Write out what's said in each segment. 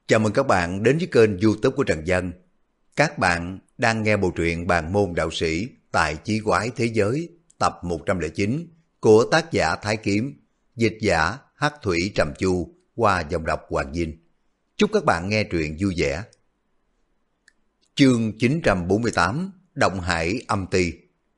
Chào mừng các bạn đến với kênh YouTube của Trần Dân. Các bạn đang nghe bộ truyện Bàn môn đạo sĩ tại Chí quái thế giới tập 109 của tác giả Thái Kiếm, dịch giả Hắc Thủy Trầm Chu qua dòng đọc Hoàng Dinh. Chúc các bạn nghe truyện vui vẻ. Chương 948 Động Hải Âm Ti.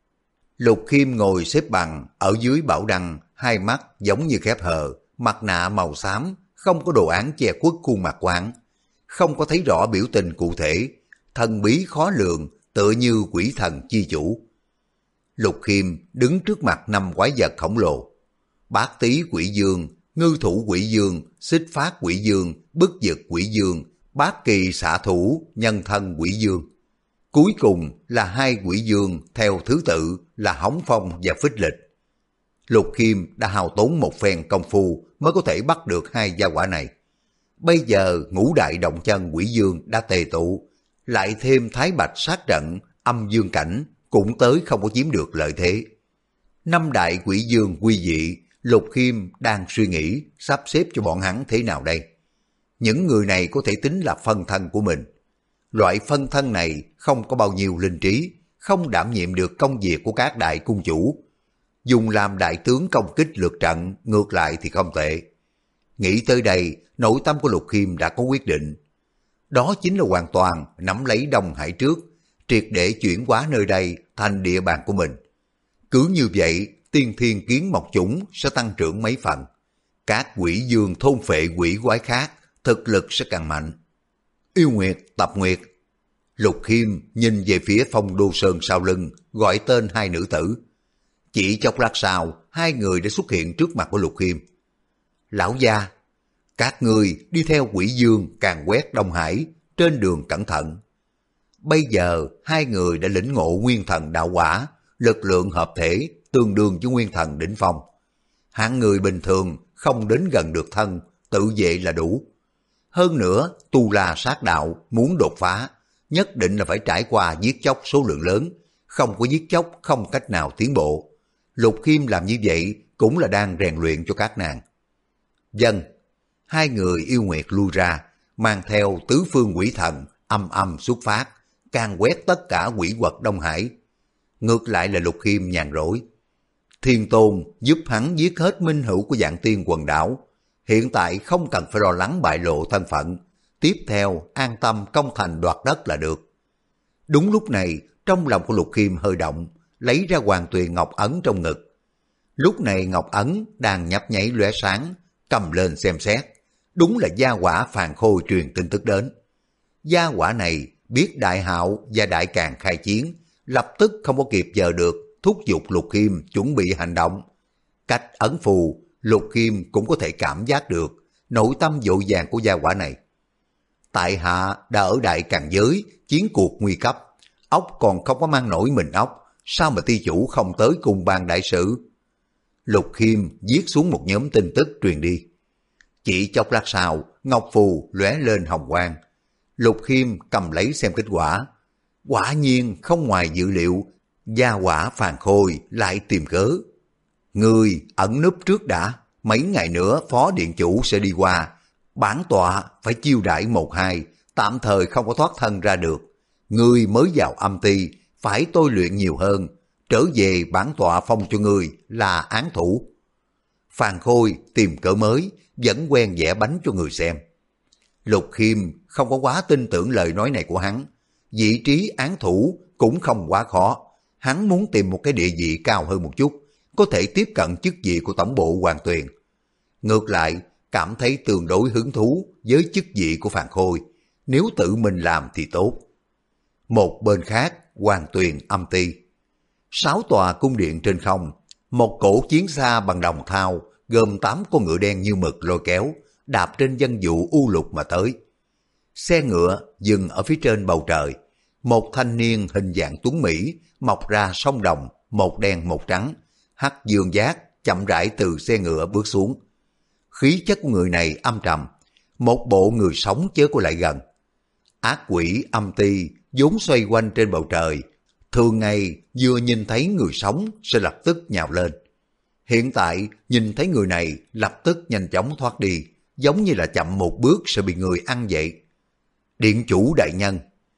Lục Khiêm ngồi xếp bằng ở dưới bảo đăng, hai mắt giống như khép hờ, mặt nạ màu xám, không có đồ án che khuất khuôn mặt quán, không có thấy rõ biểu tình cụ thể, thần bí khó lường, tựa như quỷ thần chi chủ. Lục Khiêm đứng trước mặt 5 quái vật khổng lồ: Bát Tý Quỷ Dương, Ngư Thủ Quỷ Dương, Xích Phát Quỷ Dương, Bức Dực Quỷ Dương, Bát Kỳ Xạ Thủ Nhân Thân Quỷ Dương. Cuối cùng là 2 quỷ dương theo thứ tự là Hống Phong và Phích Lịch. Lục Khiêm đã hao tốn một phen công phu mới có thể bắt được 2 gia hỏa này. Bây giờ ngũ đại động chân quỷ dương đã tề tụ, lại thêm Thái Bạch sát trận, âm dương cảnh cũng tới không có chiếm được lợi thế. 5 đại quỷ dương quy dị, Lục Khiêm đang suy nghĩ sắp xếp cho bọn hắn thế nào đây. Những người này có thể tính là phân thân của mình. Loại phân thân này không có bao nhiêu linh trí, không đảm nhiệm được công việc của các đại cung chủ. Dùng làm đại tướng công kích lượt trận ngược lại thì không tệ. Nghĩ tới đây, nội tâm của Lục Khiêm đã có quyết định. Đó chính là hoàn toàn nắm lấy Đông Hải trước, triệt để chuyển hóa nơi đây thành địa bàn của mình. Cứ như vậy, tiên thiên kiến mộc chủng sẽ tăng trưởng mấy phần. Các quỷ dương thôn phệ quỷ quái khác, thực lực sẽ càng mạnh. Yêu Nguyệt, Tập Nguyệt. Lục Khiêm nhìn về phía Phong Đô Sơn sau lưng, gọi tên 2 nữ tử. Chỉ chốc lát sau, 2 người đã xuất hiện trước mặt của Lục Khiêm. Lão gia, các người đi theo quỷ dương càn quét Đông Hải, trên đường cẩn thận. Bây giờ 2 người đã lĩnh ngộ nguyên thần đạo quả, lực lượng hợp thể tương đương với nguyên thần đỉnh phong. Hạng người bình thường không đến gần được thân, tự vệ là đủ. Hơn nữa, tu la sát đạo muốn đột phá, nhất định là phải trải qua giết chóc số lượng lớn, không có giết chóc không cách nào tiến bộ. Lục Khiêm làm như vậy cũng là đang rèn luyện cho các nàng. Dân, 2 người yêu nguyệt lui ra, mang theo tứ phương quỷ thần âm âm xuất phát, can quét tất cả quỷ quật Đông Hải. Ngược lại là Lục Khiêm nhàn rỗi. Thiên Tôn giúp hắn giết hết minh hữu của Vạn Tiên quần đảo, hiện tại không cần phải lo lắng bại lộ thân phận, tiếp theo an tâm công thành đoạt đất là được. Đúng lúc này, trong lòng của Lục Khiêm hơi động, lấy ra Hoàng Tuyền Ngọc Ấn trong ngực. Lúc này Ngọc Ấn đang nhấp nháy lóe sáng, cầm lên xem xét. Đúng là gia hỏa Phàn Khôi truyền tin tức đến. Gia hỏa này biết Đại Hạo và Đại Càn khai chiến, lập tức không có kịp chờ được, thúc giục Lục Khiêm chuẩn bị hành động. Cách ấn phù, Lục Khiêm cũng có thể cảm giác được nội tâm vội vàng của gia hỏa này. Tại hạ đã ở Đại Càn giới, chiến cuộc nguy cấp, ốc còn không có mang nổi mình ốc, sao mà ty chủ không tới cùng ban đại sự? Lục Khiêm viết xuống một nhóm tin tức truyền đi. Chỉ chốc lát sau, ngọc phù lóe lên hồng quang. Lục Khiêm cầm lấy xem kết quả. Quả nhiên không ngoài dự liệu, gia hỏa Phàn Khôi lại tìm cớ. Người ẩn núp trước đã, mấy ngày nữa phó điện chủ sẽ đi qua. Bản tọa phải chiêu đãi 1-2, tạm thời không có thoát thân ra được. Ngươi mới vào âm ti, phải tôi luyện nhiều hơn. Trở về bản tọa phong cho ngươi là án thủ. Phàn Khôi tìm cớ mới, vẫn quen vẽ bánh cho người xem. Lục Khiêm không có quá tin tưởng lời nói này của hắn. Vị trí án thủ cũng không quá khó. Hắn muốn tìm một cái địa vị cao hơn một chút, có thể tiếp cận chức vị của tổng bộ Hoàng Tuyền. Ngược lại, cảm thấy tương đối hứng thú với chức vị của Phàn Khôi. Nếu tự mình làm thì tốt. Một bên khác, Hoàng Tuyền âm ti. 6 tòa cung điện trên không, một cổ chiến xa bằng đồng thau, gồm 8 con ngựa đen như mực lôi kéo, đạp trên dân vụ u lục mà tới. Xe ngựa dừng ở phía trên bầu trời. Một thanh niên hình dạng tuấn Mỹ mọc ra song đồng, một đen một trắng, hắc dương giác chậm rãi từ xe ngựa bước xuống. Khí chất của người này âm trầm, một bộ người sống chớ có lại gần. Ác quỷ âm ti vốn xoay quanh trên bầu trời, thường ngày vừa nhìn thấy người sống sẽ lập tức nhào lên. Hiện tại nhìn thấy người này lập tức nhanh chóng thoát đi, giống như là chậm một bước sẽ bị người ăn vậy. Điện chủ đại nhân.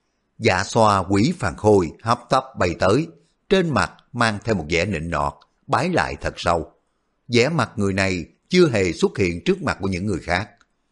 Dạ xoa quỷ Phàn Khôi hấp tấp bay tới, trên mặt mang theo một vẻ nịnh nọt, bái lại thật sâu. Vẻ mặt người này chưa hề xuất hiện trước mặt của những người khác.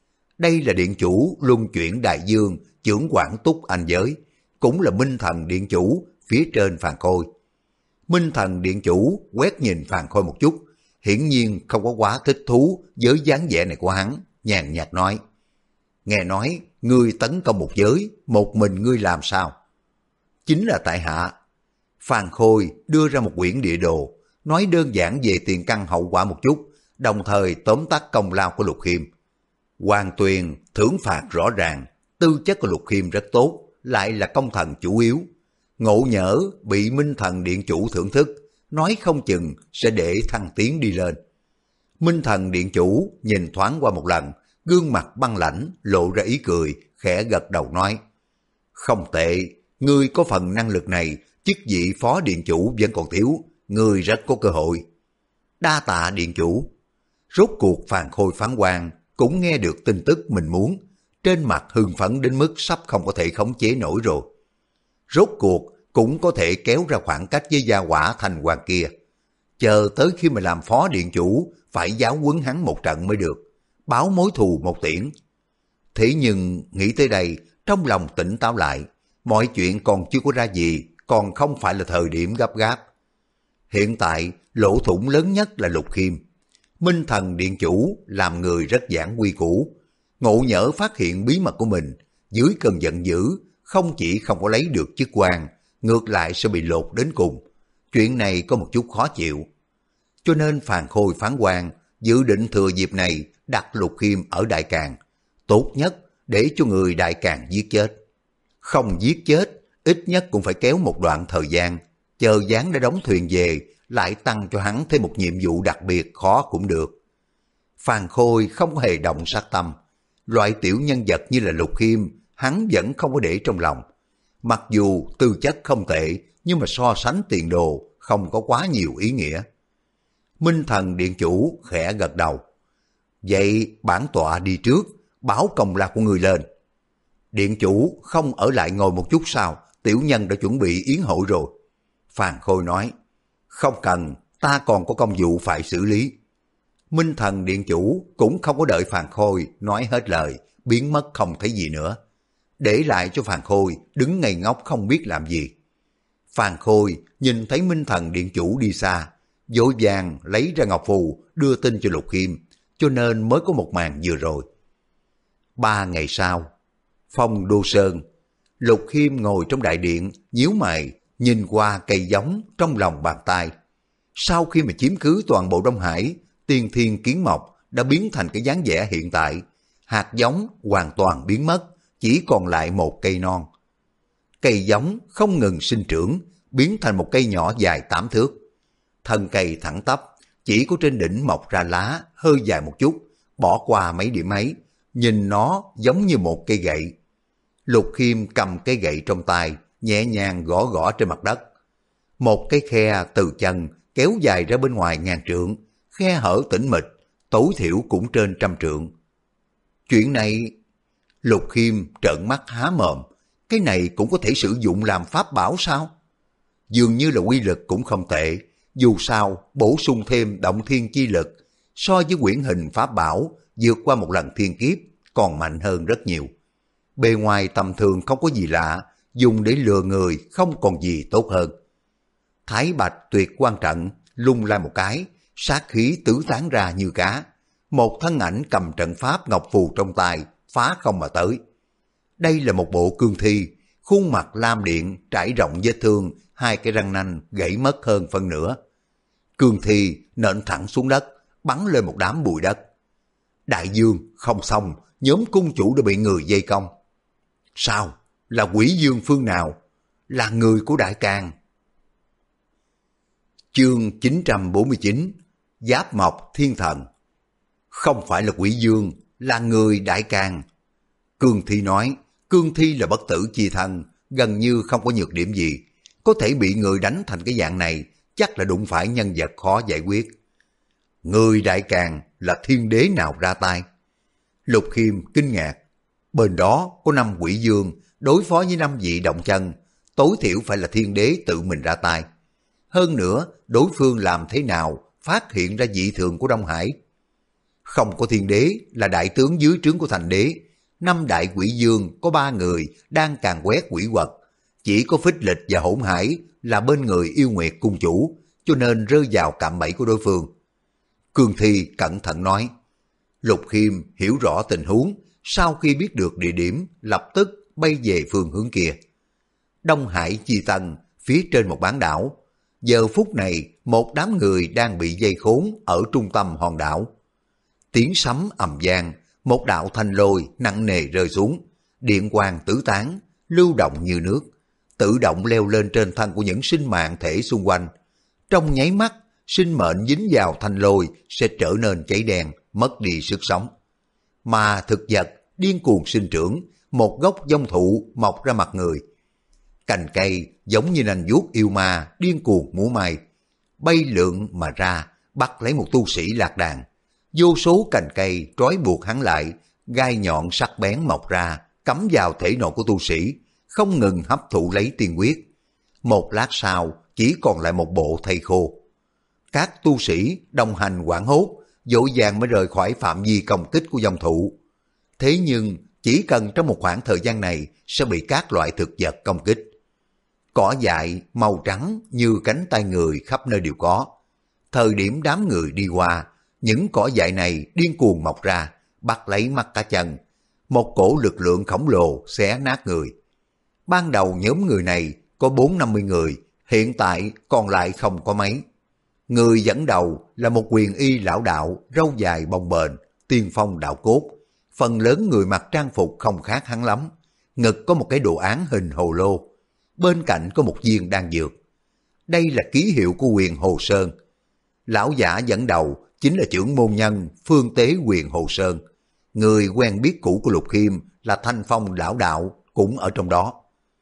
Đây là điện chủ luân chuyển đại dương, trưởng quản túc anh giới, cũng là minh thần điện chủ phía trên Phàn Khôi. Minh thần điện chủ quét nhìn Phàn Khôi một chút, hiển nhiên không có quá thích thú với dáng vẻ này của hắn, nhàn nhạt nói. Nghe nói, ngươi tấn công một giới, một mình ngươi làm sao? Chính là tại hạ. Phàn Khôi đưa ra một quyển địa đồ, nói đơn giản về tiền căn hậu quả một chút, đồng thời tóm tắt công lao của Lục Khiêm. Hoàng Tuyền thưởng phạt rõ ràng, tư chất của Lục Khiêm rất tốt, lại là công thần chủ yếu. Ngộ nhỡ bị Minh Thần Điện Chủ thưởng thức, nói không chừng sẽ để thăng tiến đi lên. Minh Thần Điện Chủ nhìn thoáng qua một lần, gương mặt băng lãnh, lộ ra ý cười, khẽ gật đầu nói. Không tệ, ngươi có phần năng lực này, chức vị phó điện chủ vẫn còn thiếu, ngươi rất có cơ hội. Đa tạ điện chủ. Rốt cuộc Phàn Khôi phán quan cũng nghe được tin tức mình muốn, trên mặt hưng phấn đến mức sắp không có thể khống chế nổi rồi. Rốt cuộc cũng có thể kéo ra khoảng cách với gia hỏa thành hoàng kia. Chờ tới khi mà làm phó điện chủ, phải giáo huấn hắn một trận mới được, báo mối thù một tiễn. Thế nhưng nghĩ tới đây, trong lòng tỉnh táo lại, mọi chuyện còn chưa có ra gì, còn không phải là thời điểm gấp gáp. Hiện tại, lỗ thủng lớn nhất là Lục Khiêm. Minh Thần Điện Chủ làm người rất giản quy củ, ngộ nhỡ phát hiện bí mật của mình, dưới cơn giận dữ, không chỉ không có lấy được chức quan, ngược lại sẽ bị lột đến cùng. Chuyện này có một chút khó chịu. Cho nên Phàn Khôi phán quan dự định thừa dịp này đặt Lục Khiêm ở Đại Càn, tốt nhất để cho người Đại Càn giết chết. Không giết chết, ít nhất cũng phải kéo một đoạn thời gian, chờ gián đã đóng thuyền về, lại tăng cho hắn thêm một nhiệm vụ đặc biệt khó cũng được. Phàn Khôi không hề động sát tâm, loại tiểu nhân vật như là Lục Khiêm, hắn vẫn không có để trong lòng. Mặc dù tư chất không tệ, nhưng mà so sánh tiền đồ không có quá nhiều ý nghĩa. Minh Thần Điện Chủ khẽ gật đầu. Vậy bản tọa đi trước, báo công lao của người lên. Điện Chủ không ở lại ngồi một chút sao, tiểu nhân đã chuẩn bị yến hội rồi. Phàn Khôi nói, không cần, ta còn có công vụ phải xử lý. Minh Thần Điện Chủ cũng không có đợi Phàn Khôi nói hết lời, biến mất không thấy gì nữa. Để lại cho Phàn Khôi đứng ngây ngốc không biết làm gì. Phàn Khôi nhìn thấy Minh Thần Điện Chủ đi xa, vội vàng lấy ra ngọc phù đưa tin cho Lục Khiêm, cho nên mới có một màn vừa rồi. 3 ngày sau, Phong Đô Sơn, Lục Khiêm ngồi trong đại điện, nhíu mày, nhìn qua cây giống trong lòng bàn tay. Sau khi mà chiếm cứ toàn bộ Đông Hải, tiên thiên kiến mộc đã biến thành cái dáng vẻ hiện tại. Hạt giống hoàn toàn biến mất, chỉ còn lại một cây non. Cây giống không ngừng sinh trưởng, biến thành một cây nhỏ dài 8 thước. Thân cây thẳng tắp, chỉ có trên đỉnh mọc ra lá hơi dài một chút, bỏ qua mấy điểm ấy, nhìn nó giống như một cây gậy. Lục Khiêm cầm cây gậy trong tay, nhẹ nhàng gõ gõ trên mặt đất. Một cái khe từ chân kéo dài ra bên ngoài ngàn trượng, khe hở tĩnh mịch, tối thiểu cũng trên 100 trượng. Chuyện này, Lục Khiêm trợn mắt há mồm, cái này cũng có thể sử dụng làm pháp bảo sao? Dường như là quy lực cũng không tệ, dù sao bổ sung thêm động thiên chi lực, so với quyển hình pháp bảo vượt qua một lần thiên kiếp còn mạnh hơn rất nhiều. Bề ngoài tầm thường không có gì lạ, dùng để lừa người không còn gì tốt hơn. Thái Bạch Tuyệt Quan trận lung la một cái, sát khí tứ tán ra như cá. Một thân ảnh cầm trận pháp ngọc phù trong tay, phá không mà tới. Đây là một bộ cương thi, khuôn mặt lam điện, trải rộng vết thương, 2 cái răng nanh gãy mất hơn phân nửa. Cương thi nện thẳng xuống đất, bắn lên một đám bụi đất. Đại dương, không xong, nhóm cung chủ đã bị người vây công. Sao? Là quỷ dương phương nào? Là người của Đại Càn. Chương 949, Giáp Mộc Thiên Thần. Không phải là quỷ dương, là người Đại Càn. Cương thi nói, cương thi là bất tử chi thân, gần như không có nhược điểm gì. Có thể bị người đánh thành cái dạng này, chắc là đụng phải nhân vật khó giải quyết. Người Đại Càn là thiên đế nào ra tay? Lục Khiêm kinh ngạc. Bên đó có 5 quỷ vương đối phó với 5 vị động chân, tối thiểu phải là thiên đế tự mình ra tay. Hơn nữa, đối phương làm thế nào phát hiện ra dị thường của Đông Hải? Không có thiên đế là đại tướng dưới trướng của thành đế. 5 đại quỷ vương có 3 người đang càn quét quỷ quật. Chỉ có Phích Lịch và Hỗn Hải là bên người Yêu Nguyệt cung chủ, cho nên rơi vào cạm bẫy của đối phương. Cương Thi cẩn thận nói. Lục Khiêm hiểu rõ tình huống, sau khi biết được địa điểm, lập tức bay về phương hướng kia. Đông Hải Chi Tân, phía trên một bán đảo. Giờ phút này, một đám người đang bị dây khốn ở trung tâm hòn đảo. Tiếng sấm ầm vang, một đạo thanh lôi nặng nề rơi xuống, điện quang tứ tán, lưu động như nước, tự động leo lên trên thân của những sinh mạng thể xung quanh. Trong nháy mắt, sinh mệnh dính vào thanh lôi sẽ trở nên cháy đen, mất đi sức sống. Mà thực vật điên cuồng sinh trưởng, một gốc dông thụ mọc ra mặt người. Cành cây giống như nành vuốt yêu ma điên cuồng múa may, bay lượn mà ra, bắt lấy một tu sĩ lạc đàn. Vô số cành cây trói buộc hắn lại, gai nhọn sắc bén mọc ra, cắm vào thể nội của tu sĩ, không ngừng hấp thụ lấy tiên huyết. Một lát sau, chỉ còn lại một bộ thây khô. Các tu sĩ đồng hành hoảng hốt, vội vàng mới rời khỏi phạm vi công kích của dòng thụ. Thế nhưng, chỉ cần trong một khoảng thời gian này sẽ bị các loại thực vật công kích. Cỏ dại màu trắng như cánh tay người khắp nơi đều có. Thời điểm đám người đi qua, những cỏ dại này điên cuồng mọc ra, bắt lấy mắt cá chân. Một cổ lực lượng khổng lồ xé nát người. Ban đầu nhóm người này có 40-50 người, hiện tại còn lại không có mấy. Người dẫn đầu là một quyền y lão đạo, râu dài bồng bềnh, tiên phong đạo cốt. Phần lớn người mặc trang phục không khác hắn lắm. Ngực có một cái đồ án hình hồ lô. Bên cạnh có một viên đan dược. Đây là ký hiệu của quyền Hồ Sơn. Lão giả dẫn đầu chính là trưởng môn nhân Phương Tế quyền Hồ Sơn. Người quen biết cũ của Lục Khiêm là Thanh Phong lão đạo cũng ở trong đó.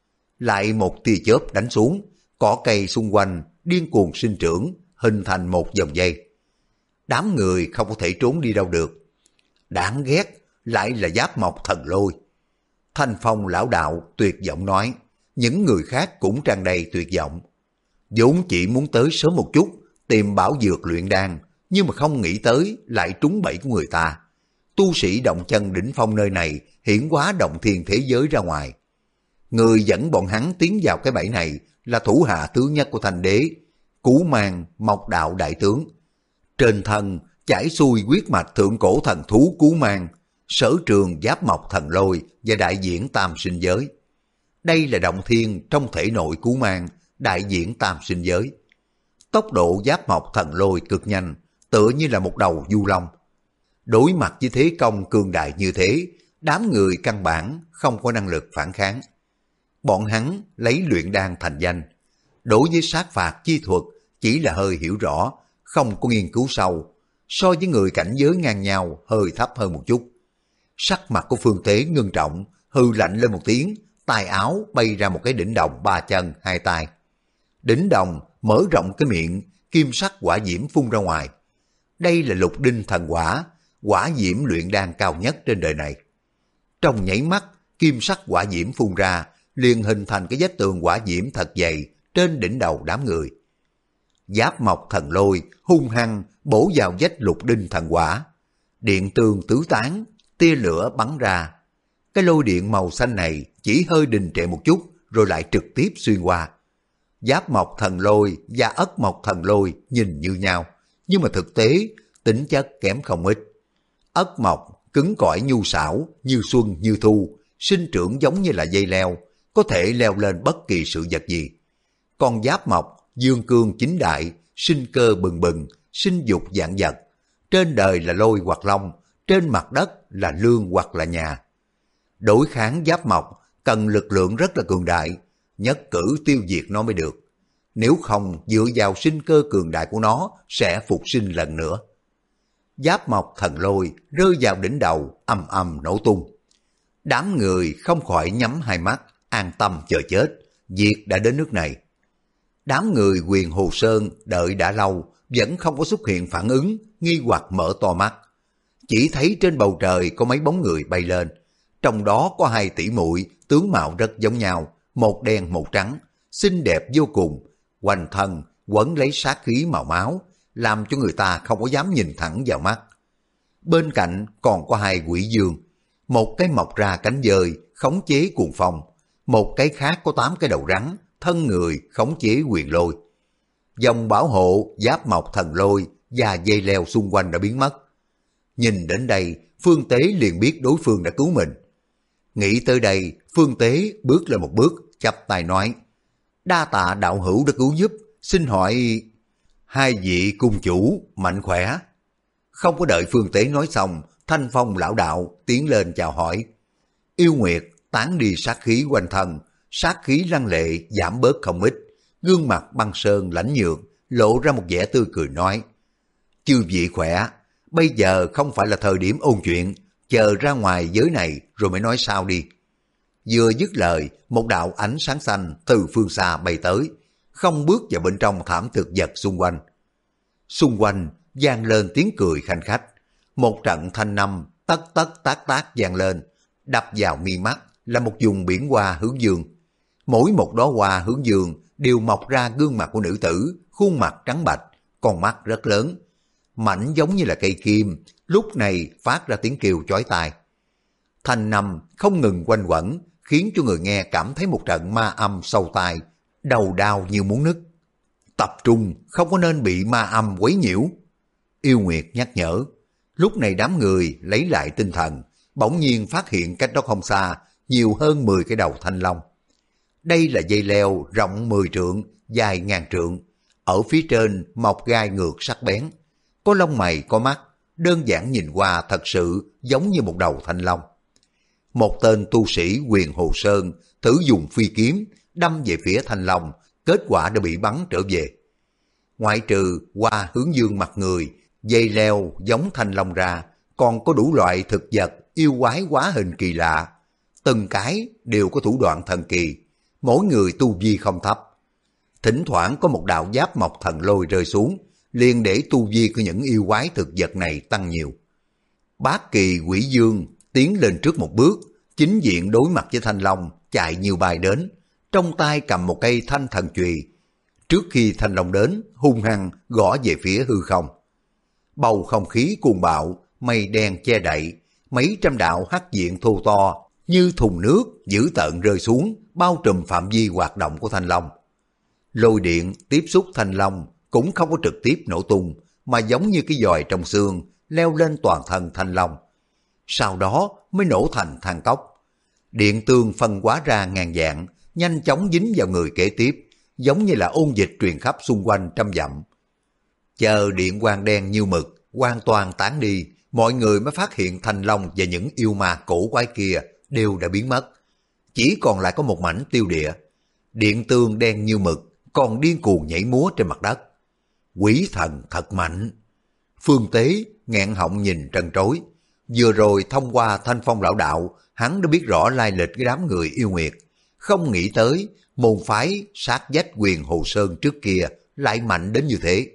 Lại một tia chớp đánh xuống, cỏ cây xung quanh điên cuồng sinh trưởng, hình thành một vòng dây. Đám người không có thể trốn đi đâu được. Đáng ghét, lại là giáp mộc thần lôi. Thanh Phong lão đạo tuyệt vọng nói, những người khác cũng tràn đầy tuyệt vọng. Vốn chỉ muốn tới sớm một chút, tìm bảo dược luyện đan, nhưng mà không nghĩ tới lại trúng bẫy của người ta. Tu sĩ động chân đỉnh phong nơi này hiển hóa động thiên thế giới ra ngoài. Người dẫn bọn hắn tiến vào cái bẫy này là thủ hạ tướng nhất của thành đế, Cú Mang Mộc Đạo đại tướng. Trên thân chảy xuôi huyết mạch thượng cổ thần thú Cú Mang, sở trường giáp mộc thần lôi và đại diện tam sinh giới. Đây là động thiên trong thể nội Cú Mang, đại diện tam sinh giới. Tốc độ giáp mộc thần lôi cực nhanh, tựa như là một đầu du long. Đối mặt với thế công cường đại như thế, đám người căn bản không có năng lực phản kháng. Bọn hắn lấy luyện đan thành danh. Đối với sát phạt chi thuật chỉ là hơi hiểu rõ, không có nghiên cứu sâu. So với người cảnh giới ngang nhau hơi thấp hơn một chút. Sắc mặt của Phương Tế ngưng trọng, hư lạnh lên một tiếng, tay áo bay ra một cái đỉnh đồng 3 chân 2 tay. Đỉnh đồng mở rộng cái miệng, kim sắc quả diễm phun ra ngoài. Đây là lục đinh thần quả, quả diễm luyện đan cao nhất trên đời này. Trong nháy mắt, kim sắc quả diễm phun ra, liền hình thành cái vách tường quả diễm thật dày trên đỉnh đầu đám người. Giáp mộc thần lôi hung hăng bổ vào vách lục đinh thần quả. Điện tường tứ tán, tia lửa bắn ra. Cái lôi điện màu xanh này chỉ hơi đình trệ một chút rồi lại trực tiếp xuyên qua. Giáp mộc thần lôi và ất mộc thần lôi nhìn như nhau, nhưng mà thực tế tính chất kém không ít. Ất mộc cứng cỏi nhu xảo, như xuân như thu, sinh trưởng giống như là dây leo, có thể leo lên bất kỳ sự vật gì. Còn giáp mộc dương cương chính đại, sinh cơ bừng bừng, sinh dục vạn vật. Trên đời là lôi hoặc long, trên mặt đất là lương hoặc là nhà. Đối kháng giáp mộc cần lực lượng rất là cường đại, nhất cử tiêu diệt nó mới được. Nếu không dựa vào sinh cơ cường đại của nó sẽ phục sinh lần nữa. Giáp mộc thần lôi rơi vào đỉnh đầu ầm ầm nổ tung. Đám người không khỏi nhắm hai mắt, an tâm chờ chết, việc đã đến nước này. Đám người quyền Hồ Sơn đợi đã lâu, vẫn không có xuất hiện phản ứng, nghi hoặc mở to mắt. Chỉ thấy trên bầu trời có mấy bóng người bay lên, trong đó có hai tỷ muội tướng mạo rất giống nhau, một đen một trắng, xinh đẹp vô cùng, quanh thân quấn lấy sát khí màu máu, làm cho người ta không có dám nhìn thẳng vào mắt. Bên cạnh còn có hai quỷ dương, một cái mọc ra cánh dơi khống chế cuồng phong, một cái khác có 8 cái đầu rắn, thân người khống chế quyền lôi. Dòng bảo hộ giáp mọc thần lôi và dây leo xung quanh đã biến mất. Nhìn đến đây, Phương Tế liền biết đối phương đã cứu mình. Nghĩ tới đây, Phương Tế bước lên một bước, chắp tay nói: đa tạ đạo hữu đã cứu giúp, xin hỏi hai vị cung chủ mạnh khỏe. Không có đợi Phương Tế nói xong, Thanh Phong lão đạo tiến lên chào hỏi. Yêu Nguyệt tán đi sát khí quanh thân, sát khí lăng lệ giảm bớt không ít, gương mặt băng sơn lãnh nhược, lộ ra một vẻ tươi cười nói: chư vị khỏe, bây giờ không phải là thời điểm ôn chuyện, chờ ra ngoài giới này rồi mới nói sao đi. Vừa dứt lời, một đạo ánh sáng xanh từ phương xa bay tới, không bước vào bên trong thảm thực vật xung quanh. Xung quanh vang lên tiếng cười khanh khách, một trận thanh năm tất tất tác tác vang lên, đập vào mi mắt là một vùng biển hoa hướng dương. Mỗi một đóa hoa hướng dương đều mọc ra gương mặt của nữ tử, khuôn mặt trắng bạch, con mắt rất lớn, mảnh giống như là cây kim, lúc này phát ra tiếng kêu chói tai. Thanh năm không ngừng quanh quẩn, khiến cho người nghe cảm thấy một trận ma âm sâu tai, đầu đau như muốn nứt. Tập trung, không có nên bị ma âm quấy nhiễu. Yêu Nguyệt nhắc nhở. Lúc này đám người lấy lại tinh thần, bỗng nhiên phát hiện cách đó không xa, nhiều hơn 10 cái đầu thanh long. Đây là dây leo rộng 10 trượng, dài ngàn trượng. Ở phía trên mọc gai ngược sắc bén, có lông mày có mắt, đơn giản nhìn qua thật sự giống như một đầu thanh long. Một tên tu sĩ Huyền Hồ Sơn thử dùng phi kiếm đâm về phía thanh long, kết quả đã bị bắn trở về. Ngoại trừ qua hướng dương mặt người, dây leo giống thanh long ra, còn có đủ loại thực vật yêu quái hóa hình kỳ lạ, từng cái đều có thủ đoạn thần kỳ, mỗi người tu vi không thấp. Thỉnh thoảng có một đạo giáp mộc thần lôi rơi xuống, liền để tu vi của những yêu quái thực vật này tăng nhiều. Bát kỳ quỷ dương tiến lên trước một bước, chính diện đối mặt với thanh long, chạy nhiều bài đến, trong tay cầm một cây thanh thần chùy. Trước khi thanh long đến, hung hăng gõ về phía hư không. Bầu không khí cuồng bạo, mây đen che đậy, mấy trăm đạo hắc diện thô to như thùng nước dữ tợn rơi xuống, bao trùm phạm vi hoạt động của thanh long. Lôi điện tiếp xúc thanh long cũng không có trực tiếp nổ tung, mà giống như cái giòi trong xương leo lên toàn thân thanh long, sau đó mới nổ thành than cốc. Điện tương phân hóa ra ngàn dạng, nhanh chóng dính vào người kế tiếp, giống như là ôn dịch truyền khắp xung quanh trăm dặm. Chờ điện quang đen như mực hoàn toàn tán đi, mọi người mới phát hiện thanh long và những yêu ma cổ quái kia đều đã biến mất, chỉ còn lại có một mảnh tiêu địa. Điện tương đen như mực còn điên cuồng nhảy múa trên mặt đất. Quỷ thần thật mạnh. Phương Tế nghẹn họng nhìn trân trối. Vừa rồi thông qua Thanh Phong lão đạo, hắn đã biết rõ lai lịch cái đám người yêu nguyệt. Không nghĩ tới môn phái sát vách Huyền Hồ Sơn trước kia lại mạnh đến như thế.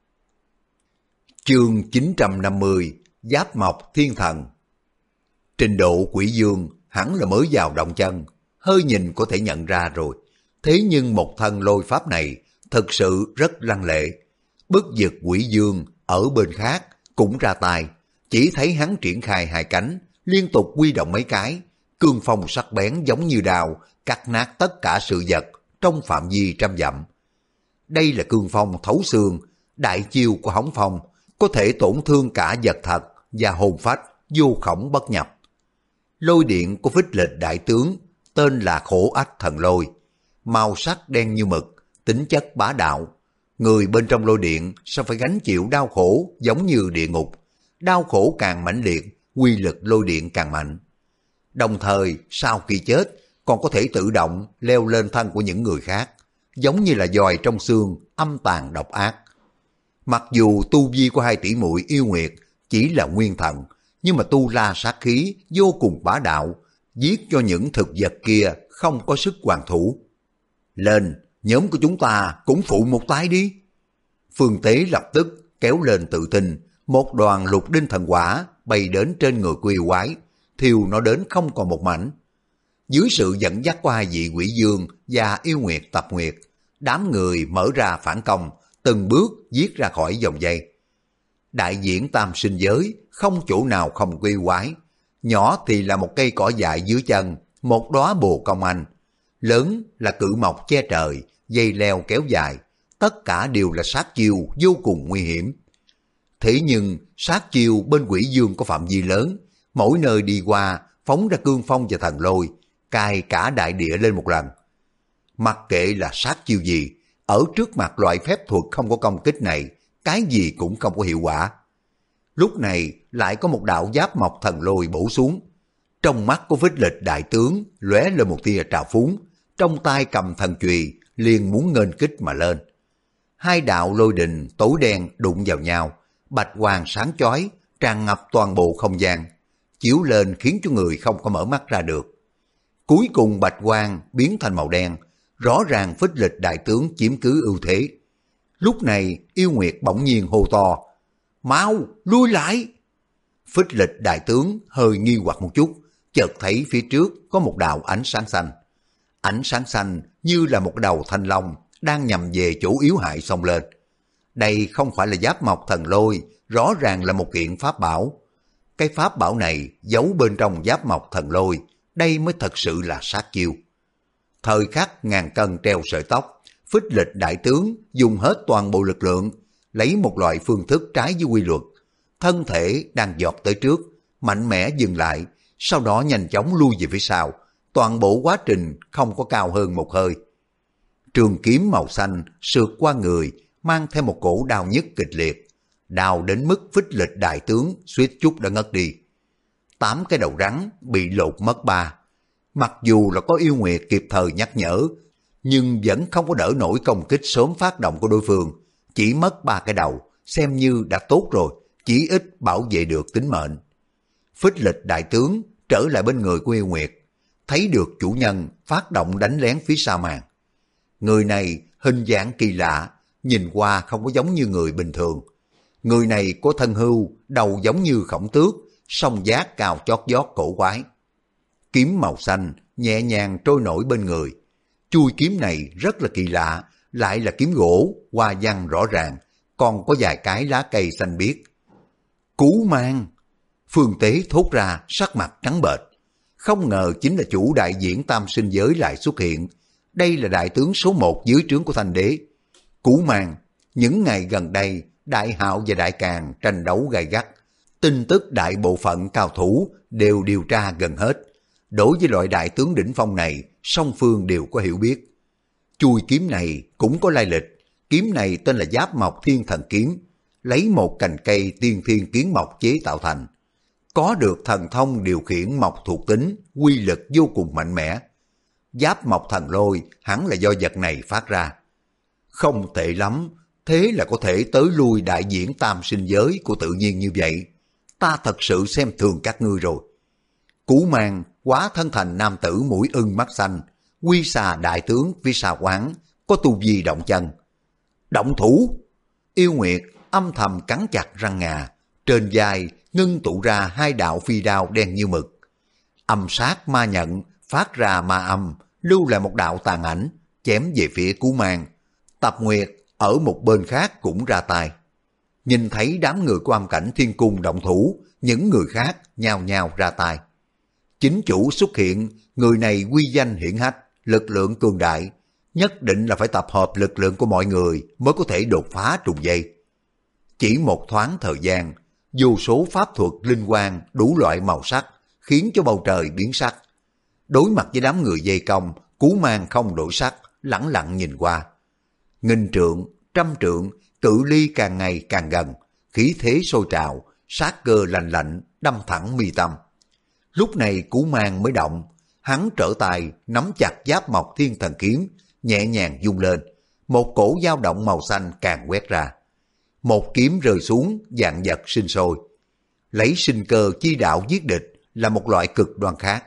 Chương 950 Giáp Mộc Thiên Thần. Trình độ quỷ dương hẳn là mới vào động chân, hơi nhìn có thể nhận ra rồi. Thế nhưng một thân lôi pháp này thực sự rất lăng lệ. Bất dực quỷ dương ở bên khác cũng ra tay, chỉ thấy hắn triển khai hai cánh, liên tục huy động mấy cái, cương phong sắc bén giống như đao, cắt nát tất cả sự vật trong phạm vi trăm dặm. Đây là cương phong thấu xương, đại chiêu của hống phong, có thể tổn thương cả vật thật và hồn phách, vô khổng bất nhập. Lôi điện của Phích Lịch đại tướng tên là Khổ Ách Thần Lôi, màu sắc đen như mực, tính chất bá đạo. Người bên trong lôi điện sẽ phải gánh chịu đau khổ giống như địa ngục. Đau khổ càng mãnh liệt, quy lực lôi điện càng mạnh. Đồng thời sau khi chết còn có thể tự động leo lên thân của những người khác, giống như là giòi trong xương, âm tàn độc ác. Mặc dù tu vi của hai tỷ muội yêu nguyệt chỉ là nguyên thần, nhưng mà tu la sát khí vô cùng bá đạo, giết cho những thực vật kia không có sức hoàn thủ. Lên, nhóm của chúng ta cũng phụ một tay đi. Phương Tế lập tức kéo lên tự tin, Một đoàn lục đinh thần hỏa bay đến trên người của yêu quái, thiêu nó đến không còn một mảnh. Dưới sự dẫn dắt của hai vị quỷ dương và yêu nguyệt Tập Nguyệt, đám người mở ra phản công, từng bước giết ra khỏi vòng dây. Đại diễn tam sinh giới, không chỗ nào không có yêu quái. Nhỏ thì là một cây cỏ dại dưới chân, một đóa bồ công anh. Lớn là cự mộc che trời, dây leo kéo dài. Tất cả đều là sát chiêu vô cùng nguy hiểm. Thế nhưng sát chiêu bên quỷ dương có phạm vi lớn, mỗi nơi đi qua phóng ra cương phong và thần lôi, cài cả đại địa lên một lần. Mặc kệ là sát chiêu gì, ở trước mặt loại phép thuật không có công kích này, cái gì cũng không có hiệu quả. Lúc này lại có một đạo giáp mộc thần lôi bổ xuống. Trong mắt của Phích Lịch đại tướng lóe lên một tia trào phúng, trong tay cầm thần chùy liền muốn nghênh kích mà lên. Hai đạo lôi đình tối đen đụng vào nhau, bạch quang sáng chói tràn ngập toàn bộ không gian, chiếu lên khiến cho người không có mở mắt ra được. Cuối cùng bạch quang biến thành màu đen, rõ ràng Phích Lịch đại tướng chiếm cứ ưu thế. Lúc này yêu nguyệt bỗng nhiên hô to, mau lui lại. Phích Lịch đại tướng hơi nghi hoặc một chút, chợt thấy phía trước có một đạo ánh sáng xanh. Ánh sáng xanh như là một đầu thanh long đang nhằm về chỗ yếu hại xông lên. Đây không phải là giáp mộc thần lôi, rõ ràng là một kiện pháp bảo. Cái pháp bảo này giấu bên trong giáp mộc thần lôi, đây mới thật sự là sát chiêu. Thời khắc ngàn cân treo sợi tóc, Phích Lịch đại tướng dùng hết toàn bộ lực lượng, lấy một loại phương thức trái với quy luật. Thân thể đang giọt tới trước, mạnh mẽ dừng lại, sau đó nhanh chóng lui về phía sau. Toàn bộ quá trình không có cao hơn một hơi. Trường kiếm màu xanh sượt qua người, mang theo một cổ đau nhức kịch liệt. Đau đến mức Phích Lịch đại tướng suýt chút đã ngất đi. 8 cái đầu rắn bị lột mất 3. Mặc dù là có yêu nguyệt kịp thời nhắc nhở, nhưng vẫn không có đỡ nổi công kích sớm phát động của đối phương. Chỉ mất 3 cái đầu, xem như đã tốt rồi, chỉ ít bảo vệ được tính mệnh. Phích Lịch đại tướng trở lại bên người của yêu nguyệt, thấy được chủ nhân phát động đánh lén phía sau màn. Người này hình dạng kỳ lạ, nhìn qua không có giống như người bình thường. Người này có thân hưu, đầu giống như khổng tước, song giác cao chót vót cổ quái. Kiếm màu xanh nhẹ nhàng trôi nổi bên người. Chui kiếm này rất là kỳ lạ, lại là kiếm gỗ, hoa văn rõ ràng, còn có vài cái lá cây xanh biếc. Cú mang! Phương Tế thốt ra sắc mặt trắng bệch. Không ngờ chính là chủ đại diễn tam sinh giới lại xuất hiện. Đây là đại tướng số 1 dưới trướng của Thanh Đế. Cú mang, những ngày gần đây, Đại Hạo và Đại Càn tranh đấu gay gắt. Tin tức đại bộ phận cao thủ đều điều tra gần hết. Đối với loại đại tướng đỉnh phong này, song phương đều có hiểu biết. Chui kiếm này cũng có lai lịch. Kiếm này tên là Giáp Mộc Thiên Thần Kiếm, lấy một cành cây tiên thiên kiến mộc chế tạo thành. Có được thần thông điều khiển mộc thuộc tính, quy lực vô cùng mạnh mẽ. Giáp mộc thần lôi hẳn là do vật này phát ra. Không tệ lắm, thế là có thể tới lui đại diễn tam sinh giới của tự nhiên như vậy. Ta thật sự xem thường các ngươi rồi. Cú mang quá thân thành nam tử mũi ưng mắt xanh, quy xà đại tướng phía sau quán, có tu vi động chân. Động thủ! Yêu Nguyệt âm thầm cắn chặt răng ngà, trên vai ngưng tụ ra 2 đạo phi đao đen như mực. Âm sát ma nhận phát ra ma âm, lưu lại một đạo tàn ảnh, chém về phía Cú mang. Tập Nguyệt ở một bên khác cũng ra tay. Nhìn thấy đám người của âm cảnh thiên cung động thủ, những người khác nhao nhao ra tay. Chính chủ xuất hiện, người này uy danh hiển hách, lực lượng cường đại, nhất định là phải tập hợp lực lượng của mọi người mới có thể đột phá trùng dây. Chỉ một thoáng thời gian, vô số pháp thuật linh quang đủ loại màu sắc khiến cho bầu trời biến sắc. Đối mặt với đám người dây công, Cú mang không đổi sắc, lẳng lặng nhìn qua. Nghìn trượng, trăm trượng, cự ly càng ngày càng gần, khí thế sôi trào, sát cơ lạnh lạnh đâm thẳng mi tâm. Lúc này Cú mang mới động, hắn trở tay nắm chặt Giáp Mộc Thiên Thần Kiếm, nhẹ nhàng vung lên, một cổ dao động màu xanh càng quét ra. Một kiếm rơi xuống, vạn vật sinh sôi. Lấy sinh cơ chi đạo giết địch là một loại cực đoan khác.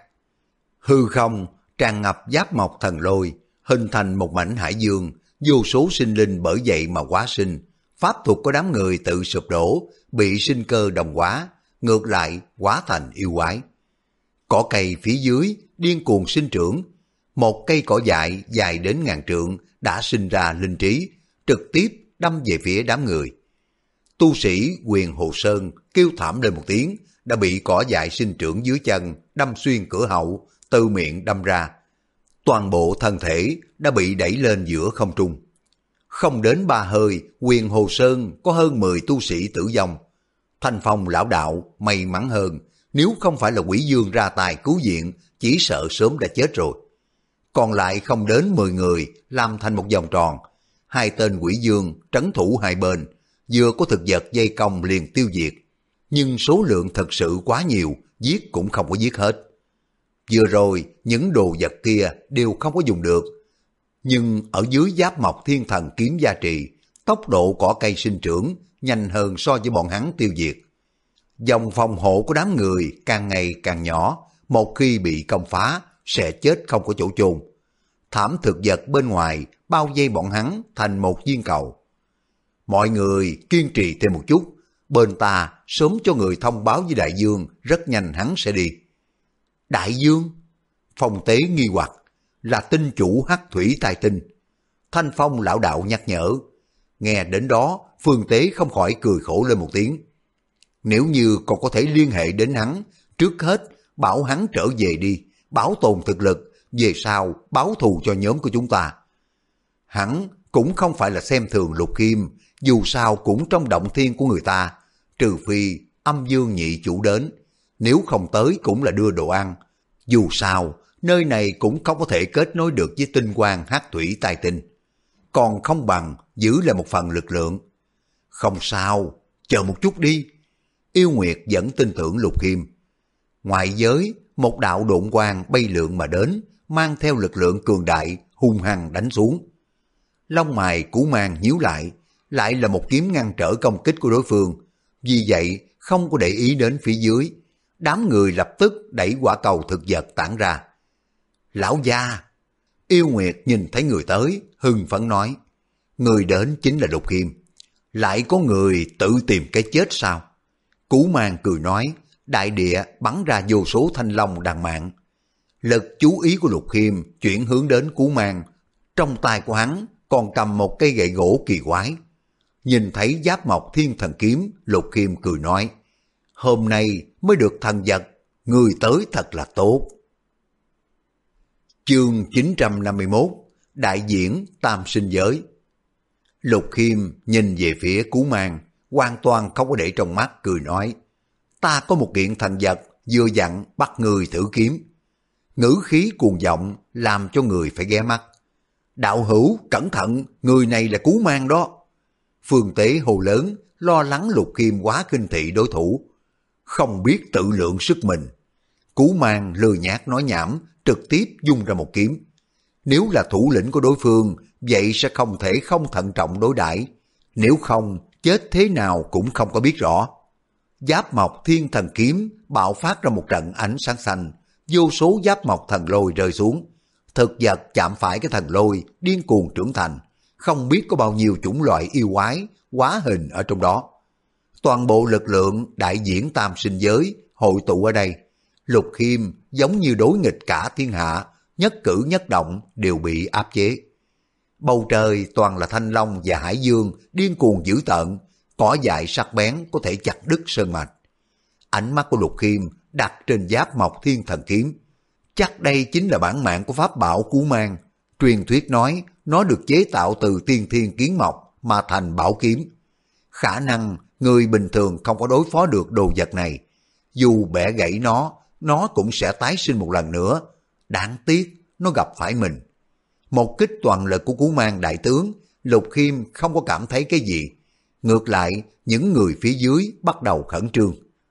Hư không tràn ngập Giáp Mộc thần lôi, hình thành một mảnh hải dương, vô số sinh linh bởi vậy mà hóa sinh, pháp thuật của đám người tự sụp đổ, bị sinh cơ đồng hóa, ngược lại hóa thành yêu quái. Cỏ cây phía dưới điên cuồng sinh trưởng, một cây cỏ dại dài đến ngàn trượng đã sinh ra linh trí, trực tiếp đâm về phía đám người. Tu sĩ Quyền Hồ Sơn kêu thảm lên một tiếng, đã bị cỏ dại sinh trưởng dưới chân đâm xuyên cửa hậu, từ miệng đâm ra. Toàn bộ thân thể đã bị đẩy lên giữa không trung. Không đến 3 hơi, Quyền Hồ Sơn có hơn 10 tu sĩ tử vong. Thanh Phong lão đạo may mắn hơn, nếu không phải là Quỷ Dương ra tay cứu viện, chỉ sợ sớm đã chết rồi. Còn lại không đến 10 người làm thành một vòng tròn, 2 tên Quỷ Dương trấn thủ hai bên, vừa có thực vật dây công liền tiêu diệt. Nhưng số lượng thật sự quá nhiều, giết cũng không có giết hết. Vừa rồi những đồ vật kia đều không có dùng được, nhưng ở dưới giáp mộc thiên thần kiếm gia trì, tốc độ cỏ cây sinh trưởng nhanh hơn so với bọn hắn tiêu diệt. Dòng phòng hộ của đám người càng ngày càng nhỏ, một khi bị công phá sẽ chết không có chỗ chôn. Thảm thực vật bên ngoài bao vây bọn hắn thành một viên cầu. Mọi người kiên trì thêm một chút, bên ta sớm cho người thông báo với đại dương, rất nhanh hắn sẽ đi. Đại dương? Phong Tế nghi hoặc, là tinh chủ hắc thủy tài tinh. Thanh Phong lão đạo nhắc nhở. Nghe đến đó, Phương Tế không khỏi cười khổ lên một tiếng. Nếu như còn có thể liên hệ đến hắn, trước hết bảo hắn trở về đi, bảo tồn thực lực, về sau báo thù cho nhóm của chúng ta. Hắn cũng không phải là xem thường Lục Khiêm, dù sao cũng trong động thiên của người ta, trừ phi âm dương nhị chủ đến, nếu không tới cũng là đưa đồ ăn. Dù sao, nơi này cũng không có thể kết nối được với tinh quang hắc thủy tài tinh, còn không bằng giữ lại một phần lực lượng. Không sao, chờ một chút đi. Yêu Nguyệt vẫn tin tưởng Lục Khiêm. Ngoại giới, một đạo độn quang bay lượn mà đến, mang theo lực lượng cường đại, hung hăng đánh xuống. Lông mày Cú Mang nhíu lại là một kiếm ngăn trở công kích của đối phương. Vì vậy, không có để ý đến phía dưới. Đám người lập tức đẩy quả cầu thực vật tản ra. Lão gia! Yêu Nguyệt nhìn thấy người tới, hưng phấn nói. Người đến chính là Lục Khiêm. Lại có người tự tìm cái chết sao? Cú Mang cười nói, đại địa bắn ra vô số thanh long đằng mạn. Lực chú ý của Lục Khiêm chuyển hướng đến Cú Mang. Trong tay của hắn còn cầm một cây gậy gỗ kỳ quái. Nhìn thấy giáp mộc thiên thần kiếm, Lục Khiêm cười nói, hôm nay mới được thần vật, người tới thật là tốt. Chương 951, đại diễn tam sinh giới. Lục Khiêm nhìn về phía Cú Mang, hoàn toàn không có để trong mắt, cười nói, ta có một kiện thần vật, vừa dặn bắt người thử kiếm. Ngữ khí cuồng vọng làm cho người phải ghé mắt. Đạo hữu, cẩn thận, người này là Cú Mang đó. Phương Tế hô lớn, lo lắng Lục Khiêm quá kinh thị đối thủ. Không biết tự lượng sức mình. Cú Mang lười nhác nói nhảm, trực tiếp dung ra một kiếm. Nếu là thủ lĩnh của đối phương, vậy sẽ không thể không thận trọng đối đãi. Nếu không, chết thế nào cũng không có biết rõ. Giáp mộc thiên thần kiếm bạo phát ra một trận ánh sáng xanh, vô số giáp mộc thần lôi rơi xuống. Thực vật chạm phải cái thần lôi, điên cuồng trưởng thành, không biết có bao nhiêu chủng loại yêu quái, hóa hình ở trong đó. Toàn bộ lực lượng đại diễn tam sinh giới hội tụ ở đây. Lục Khiêm giống như đối nghịch cả thiên hạ, nhất cử nhất động đều bị áp chế. Bầu trời toàn là thanh long và hải dương điên cuồng dữ tợn, cỏ dại sắc bén có thể chặt đứt sơn mạch. Ánh mắt của Lục Khiêm đặt trên giáp mộc thiên thần kiếm. Chắc đây chính là bản mạng của pháp bảo Cú Mang. Truyền thuyết nói nó được chế tạo từ tiên thiên kiến mộc mà thành bảo kiếm. Khả năng người bình thường không có đối phó được đồ vật này. Dù bẻ gãy nó cũng sẽ tái sinh một lần nữa. Đáng tiếc nó gặp phải mình. Một kích toàn lực của Cú Mang đại tướng, Lục Khiêm không có cảm thấy cái gì. Ngược lại, những người phía dưới bắt đầu khẩn trương.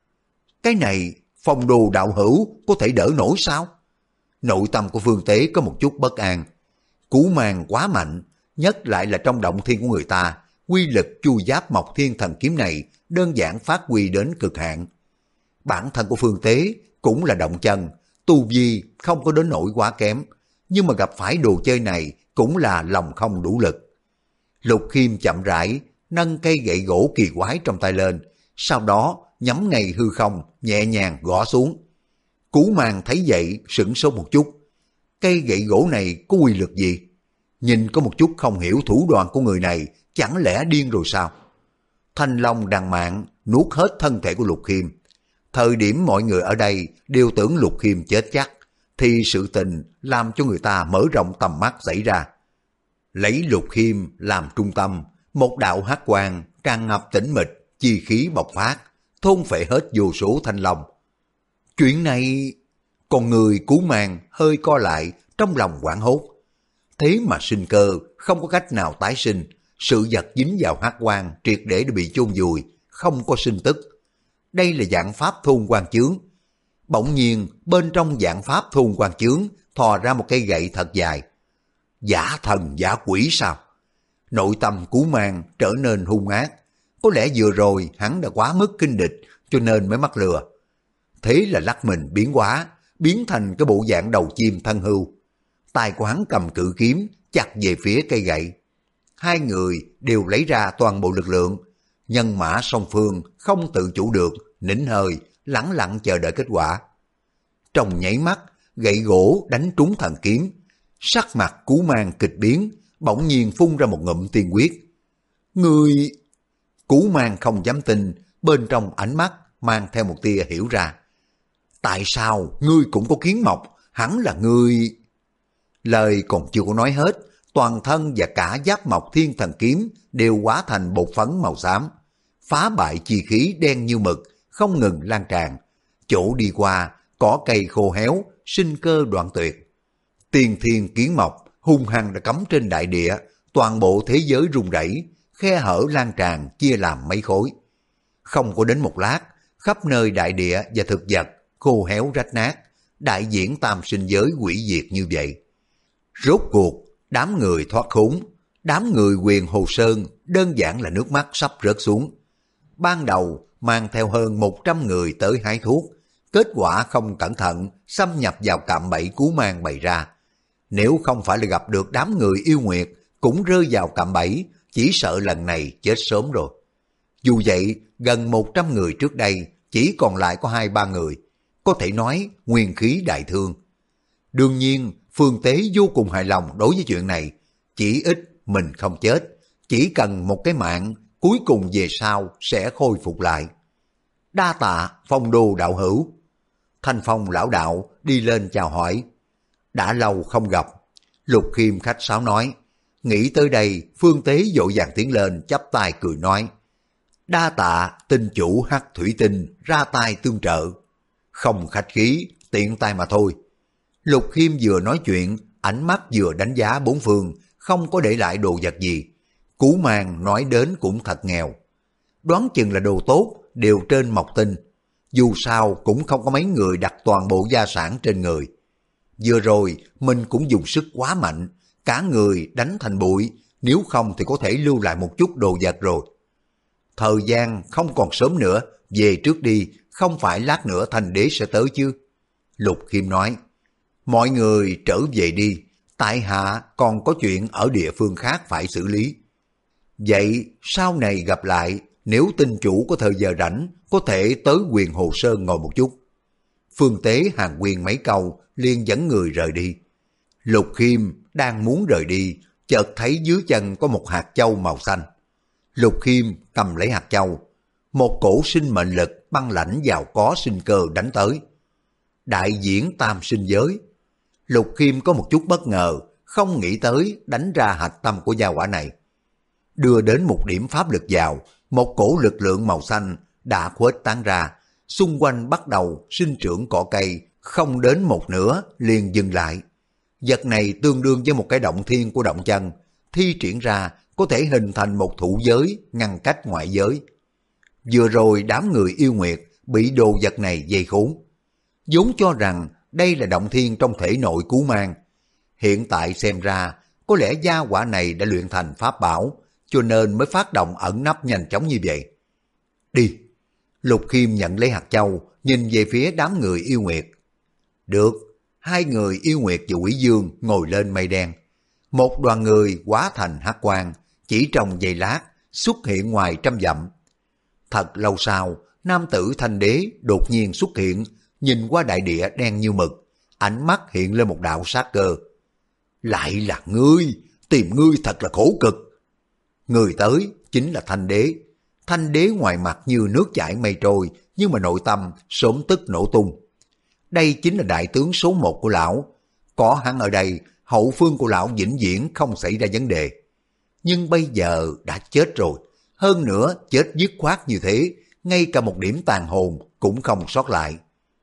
Cái này, phong đồ đạo hữu có thể đỡ nổi sao? Nội tâm của Phương Tế có một chút bất an. Cú Mang quá mạnh, nhất lại là trong động thiên của người ta, quy lực chu giáp mộc thiên thần kiếm này đơn giản phát huy đến cực hạn. Bản thân của Phương Tế cũng là động chân, tu vi không có đến nỗi quá kém, nhưng mà gặp phải đồ chơi này cũng là lòng không đủ lực. Lục Khiêm chậm rãi nâng cây gậy gỗ kỳ quái trong tay lên, sau đó nhắm ngay hư không, nhẹ nhàng gõ xuống. Cú Mang thấy vậy sửng sốt một chút. Cây gậy gỗ này có uy lực gì? Nhìn có một chút không hiểu thủ đoạn của người này, chẳng lẽ điên rồi sao? Thanh Long đằng mạn nuốt hết thân thể của Lục Khiêm. Thời điểm mọi người ở đây đều tưởng Lục Khiêm chết chắc, thì sự tình làm cho người ta mở rộng tầm mắt xảy ra. Lấy Lục Khiêm làm trung tâm, một đạo hắc quang tràn ngập tĩnh mịch, chi khí bộc phát, thôn phệ hết vô số thanh long. Chuyện này, con người Cú Mang hơi co lại, trong lòng hoảng hốt. Thế mà sinh cơ không có cách nào tái sinh, sự vật dính vào hắc quang triệt để bị chôn vùi, không có sinh tức. Đây là dạng pháp thôn quan chướng. Bỗng nhiên bên trong dạng pháp thôn quan chướng thò ra một cây gậy thật dài. Giả thần giả quỷ sao? Nội tâm Cú Mang trở nên hung ác. Có lẽ vừa rồi hắn đã quá mức kinh địch cho nên mới mắc lừa. Thế là lắc mình biến hóa, biến thành cái bộ dạng đầu chim thân hưu. Tay của hắn cầm cự kiếm chặt về phía cây gậy. Hai người đều lấy ra toàn bộ lực lượng. Nhân mã song phương không tự chủ được, nín hơi, lẳng lặng chờ đợi kết quả. Trong nháy mắt, gậy gỗ đánh trúng thần kiếm. Sắc mặt Cú Mang kịch biến, bỗng nhiên phun ra một ngụm tiên huyết. Người... Cú Mang không dám tin, bên trong ánh mắt mang theo một tia hiểu ra. Tại sao ngươi cũng có kiến mộc, hẳn là ngươi... Lời còn chưa có nói hết, toàn thân và cả giáp mộc thiên thần kiếm đều hóa thành bột phấn màu xám. Phá bại chi khí đen như mực, không ngừng lan tràn. Chỗ đi qua, cỏ cây khô héo, sinh cơ đoạn tuyệt. Tiên thiên kiến mộc hung hăng đã cắm trên đại địa, toàn bộ thế giới rung rẩy, khe hở lan tràn chia làm mấy khối. Không có đến một lát, khắp nơi đại địa và thực vật khô héo rách nát, đại diễn tam sinh giới hủy diệt như vậy. Rốt cuộc, đám người thoát khốn, đám người Quyền Hồ Sơn đơn giản là nước mắt sắp rớt xuống. Ban đầu mang theo hơn 100 người tới hái thuốc, kết quả không cẩn thận xâm nhập vào cạm bẫy Cú Mang bày ra. Nếu không phải là gặp được đám người yêu nguyệt cũng rơi vào cạm bẫy, chỉ sợ lần này chết sớm rồi. Dù vậy, gần 100 người trước đây chỉ còn lại có 2-3 người, có thể nói nguyên khí đại thương. Đương nhiên, Phương Tế vô cùng hài lòng đối với chuyện này, chỉ ít mình không chết, chỉ cần một cái mạng, cuối cùng về sau sẽ khôi phục lại. Đa tạ Phong Đô đạo hữu. Thanh Phong lão đạo đi lên chào hỏi. Đã lâu không gặp. Lục Khiêm khách sáo nói. Nghĩ tới đây, Phương Tế vội vàng tiến lên chắp tay cười nói. Đa tạ tinh chủ Hắc Thủy Tinh ra tay tương trợ. Không khách khí, tiện tay mà thôi. Lục Khiêm vừa nói chuyện, ánh mắt vừa đánh giá bốn phương, không có để lại đồ vật gì. Cú Mang nói đến cũng thật nghèo. Đoán chừng là đồ tốt, đều trên mộc tinh. Dù sao cũng không có mấy người đặt toàn bộ gia sản trên người. Vừa rồi mình cũng dùng sức quá mạnh, cả người đánh thành bụi, nếu không thì có thể lưu lại một chút đồ vật rồi. Thời gian không còn sớm nữa, về trước đi, không phải lát nữa thành đế sẽ tới chứ. Lục Khiêm nói, mọi người trở về đi, tại hạ còn có chuyện ở địa phương khác phải xử lý. Vậy sau này gặp lại, nếu tinh chủ có thời giờ rảnh, có thể tới Quyền Hồ Sơn ngồi một chút. Phương Tế hàng quyền mấy câu, liền dẫn người rời đi. Lục Khiêm đang muốn rời đi, chợt thấy dưới chân có một hạt châu màu xanh. Lục Khiêm cầm lấy hạt châu, một cổ sinh mệnh lực băng lãnh giàu có sinh cơ đánh tới. Đại diễn tam sinh giới. Lục Khiêm có một chút bất ngờ, không nghĩ tới đánh ra hạch tâm của gia hỏa này. Đưa đến một điểm pháp lực vào, một cổ lực lượng màu xanh đã khuếch tán ra, xung quanh bắt đầu sinh trưởng cỏ cây, không đến một nửa liền dừng lại. Vật này tương đương với một cái động thiên của động chân, thi triển ra có thể hình thành một thụ giới ngăn cách ngoại giới. Vừa rồi đám người yêu nguyệt bị đồ vật này dây khốn, vốn cho rằng đây là động thiên trong thể nội Cú Mang. Hiện tại xem ra, có lẽ gia hỏa này đã luyện thành pháp bảo, cho nên mới phát động ẩn nấp nhanh chóng như vậy. Đi! Lục Khiêm nhận lấy hạt châu, nhìn về phía đám người yêu nguyệt. Được, hai người yêu nguyệt và Quỷ Dương ngồi lên mây đen. Một đoàn người hóa thành hắc quang, chỉ trong giây lát, xuất hiện ngoài trăm dặm. Thật lâu sau, nam tử Thanh Đế đột nhiên xuất hiện, nhìn qua đại địa đen như mực, ánh mắt hiện lên một đạo sát cơ. Lại là ngươi, tìm ngươi thật là khổ cực. Người tới chính là Thanh Đế. Thanh Đế ngoài mặt như nước chảy mây trôi, nhưng mà nội tâm sớm tức nổ tung. Đây chính là đại tướng số 1 của lão. Có hắn ở đây, hậu phương của lão vĩnh viễn không xảy ra vấn đề. Nhưng bây giờ đã chết rồi. Hơn nữa chết dứt khoát như thế, ngay cả một điểm tàn hồn cũng không sót lại.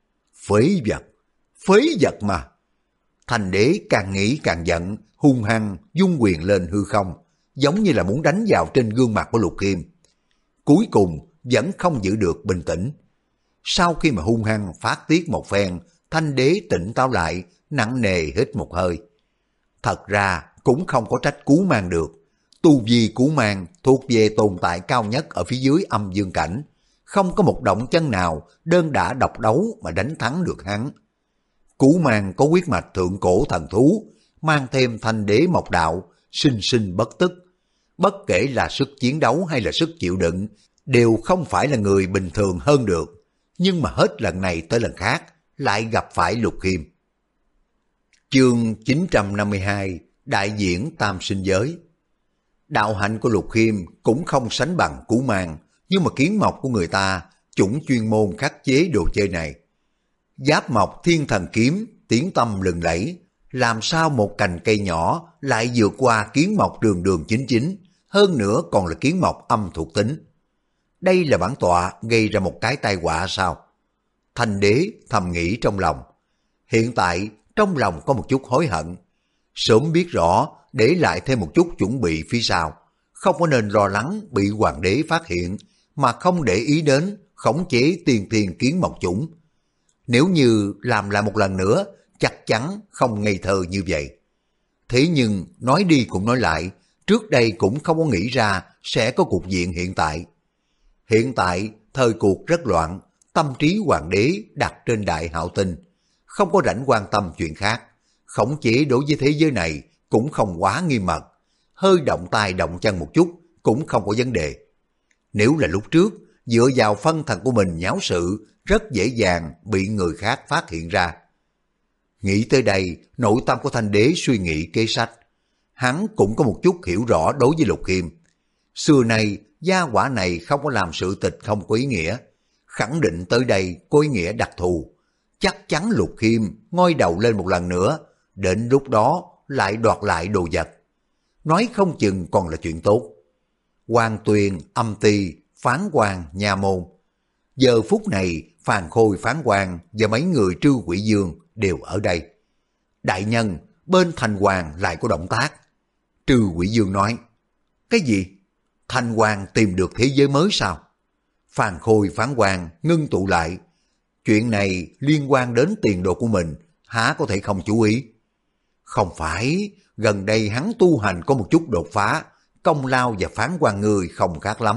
Phế vật mà. Thanh Đế càng nghĩ càng giận, hung hăng dung quyền lên hư không, giống như là muốn đánh vào trên gương mặt của Lục Khiêm. Cuối cùng vẫn không giữ được bình tĩnh. Sau khi mà hung hăng phát tiết một phen, Thanh Đế tỉnh táo lại, nặng nề hít một hơi. Thật ra cũng không có trách Cú Mang được. Tu vi Cú Mang thuộc về tồn tại cao nhất ở phía dưới âm dương cảnh. Không có một động chân nào đơn đả độc đấu mà đánh thắng được hắn. Cú Mang có huyết mạch thượng cổ thần thú, mang thêm Thanh Đế Mộc Đạo, sinh sinh bất tức. Bất kể là sức chiến đấu hay là sức chịu đựng, đều không phải là người bình thường hơn được. Nhưng mà hết lần này tới lần khác, lại gặp phải Lục Khiêm. Chương 952, đại diễn tam sinh giới. Đạo hạnh của Lục Khiêm cũng không sánh bằng Cú Mang, nhưng mà kiến mộc của người ta, chủng chuyên môn khắc chế đồ chơi này. Giáp mộc thiên thần kiếm, tiếng tâm lừng lẫy, làm sao một cành cây nhỏ lại vượt qua kiến mộc đường đường chính chính, hơn nữa còn là kiến mộc âm thuộc tính. Đây là bản tọa gây ra một cái tai họa sao? Thanh Đế thầm nghĩ trong lòng. Hiện tại trong lòng có một chút hối hận. Sớm biết rõ để lại thêm một chút chuẩn bị phía sau. Không có nên lo lắng bị hoàng đế phát hiện, mà không để ý đến khống chế tiên thiên kiến mộc chủng. Nếu như làm lại một lần nữa, chắc chắn không ngây thơ như vậy. Thế nhưng nói đi cũng nói lại, trước đây cũng không có nghĩ ra sẽ có cục diện hiện tại. Hiện tại thời cuộc rất loạn, tâm trí hoàng đế đặt trên Đại Hạo Tinh, không có rảnh quan tâm chuyện khác. Khống chế đối với thế giới này cũng không quá nghiêm mật, hơi động tay động chân một chút cũng không có vấn đề. Nếu là lúc trước, dựa vào phân thần của mình nháo sự, rất dễ dàng bị người khác phát hiện ra. Nghĩ tới đây, nội tâm của Thanh Đế suy nghĩ kế sách. Hắn cũng có một chút hiểu rõ đối với Lục Khiêm. Xưa nay, gia hỏa này không có làm sự tình không có ý nghĩa. Khẳng định tới đây có ý nghĩa đặc thù. Chắc chắn Lục Khiêm ngoi đầu lên một lần nữa, đến lúc đó lại đoạt lại đồ vật. Nói không chừng còn là chuyện tốt. Hoàng Tuyền, Âm Ty, Phán Quan, Nha Môn. Giờ phút này, Phàn Khôi, Phán Quan và mấy người Trư Quỷ Dương đều ở đây. Đại nhân, bên Thành Hoàng lại có động tác. Trư Quỷ Dương nói, cái gì? Thành Hoàng tìm được thế giới mới sao? Phàn Khôi, Phán Quan ngưng tụ lại. Chuyện này liên quan đến tiền đồ của mình, há có thể không chú ý? Không phải, gần đây hắn tu hành có một chút đột phá, công lao và phán quan người không khác lắm.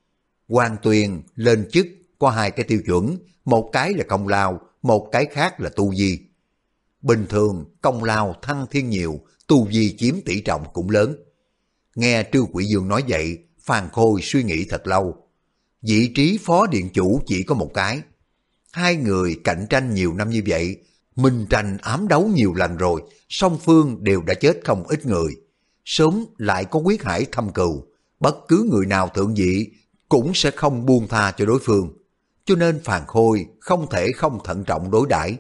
Quan Tuyền lên chức có hai cái tiêu chuẩn, một cái là công lao, một cái khác là tu vi. Bình thường công lao thăng thiên nhiều, tu vi chiếm tỷ trọng cũng lớn. Nghe Trư Quỷ Dương nói vậy, Phàn Khôi suy nghĩ thật lâu. Vị trí phó điện chủ chỉ có một cái. Hai người cạnh tranh nhiều năm như vậy, minh tranh ám đấu nhiều lần rồi, song phương đều đã chết không ít người. Sớm lại có quyết hải thâm cừu, bất cứ người nào thượng vị cũng sẽ không buông tha cho đối phương. Cho nên Phàn Khôi không thể không thận trọng đối đãi.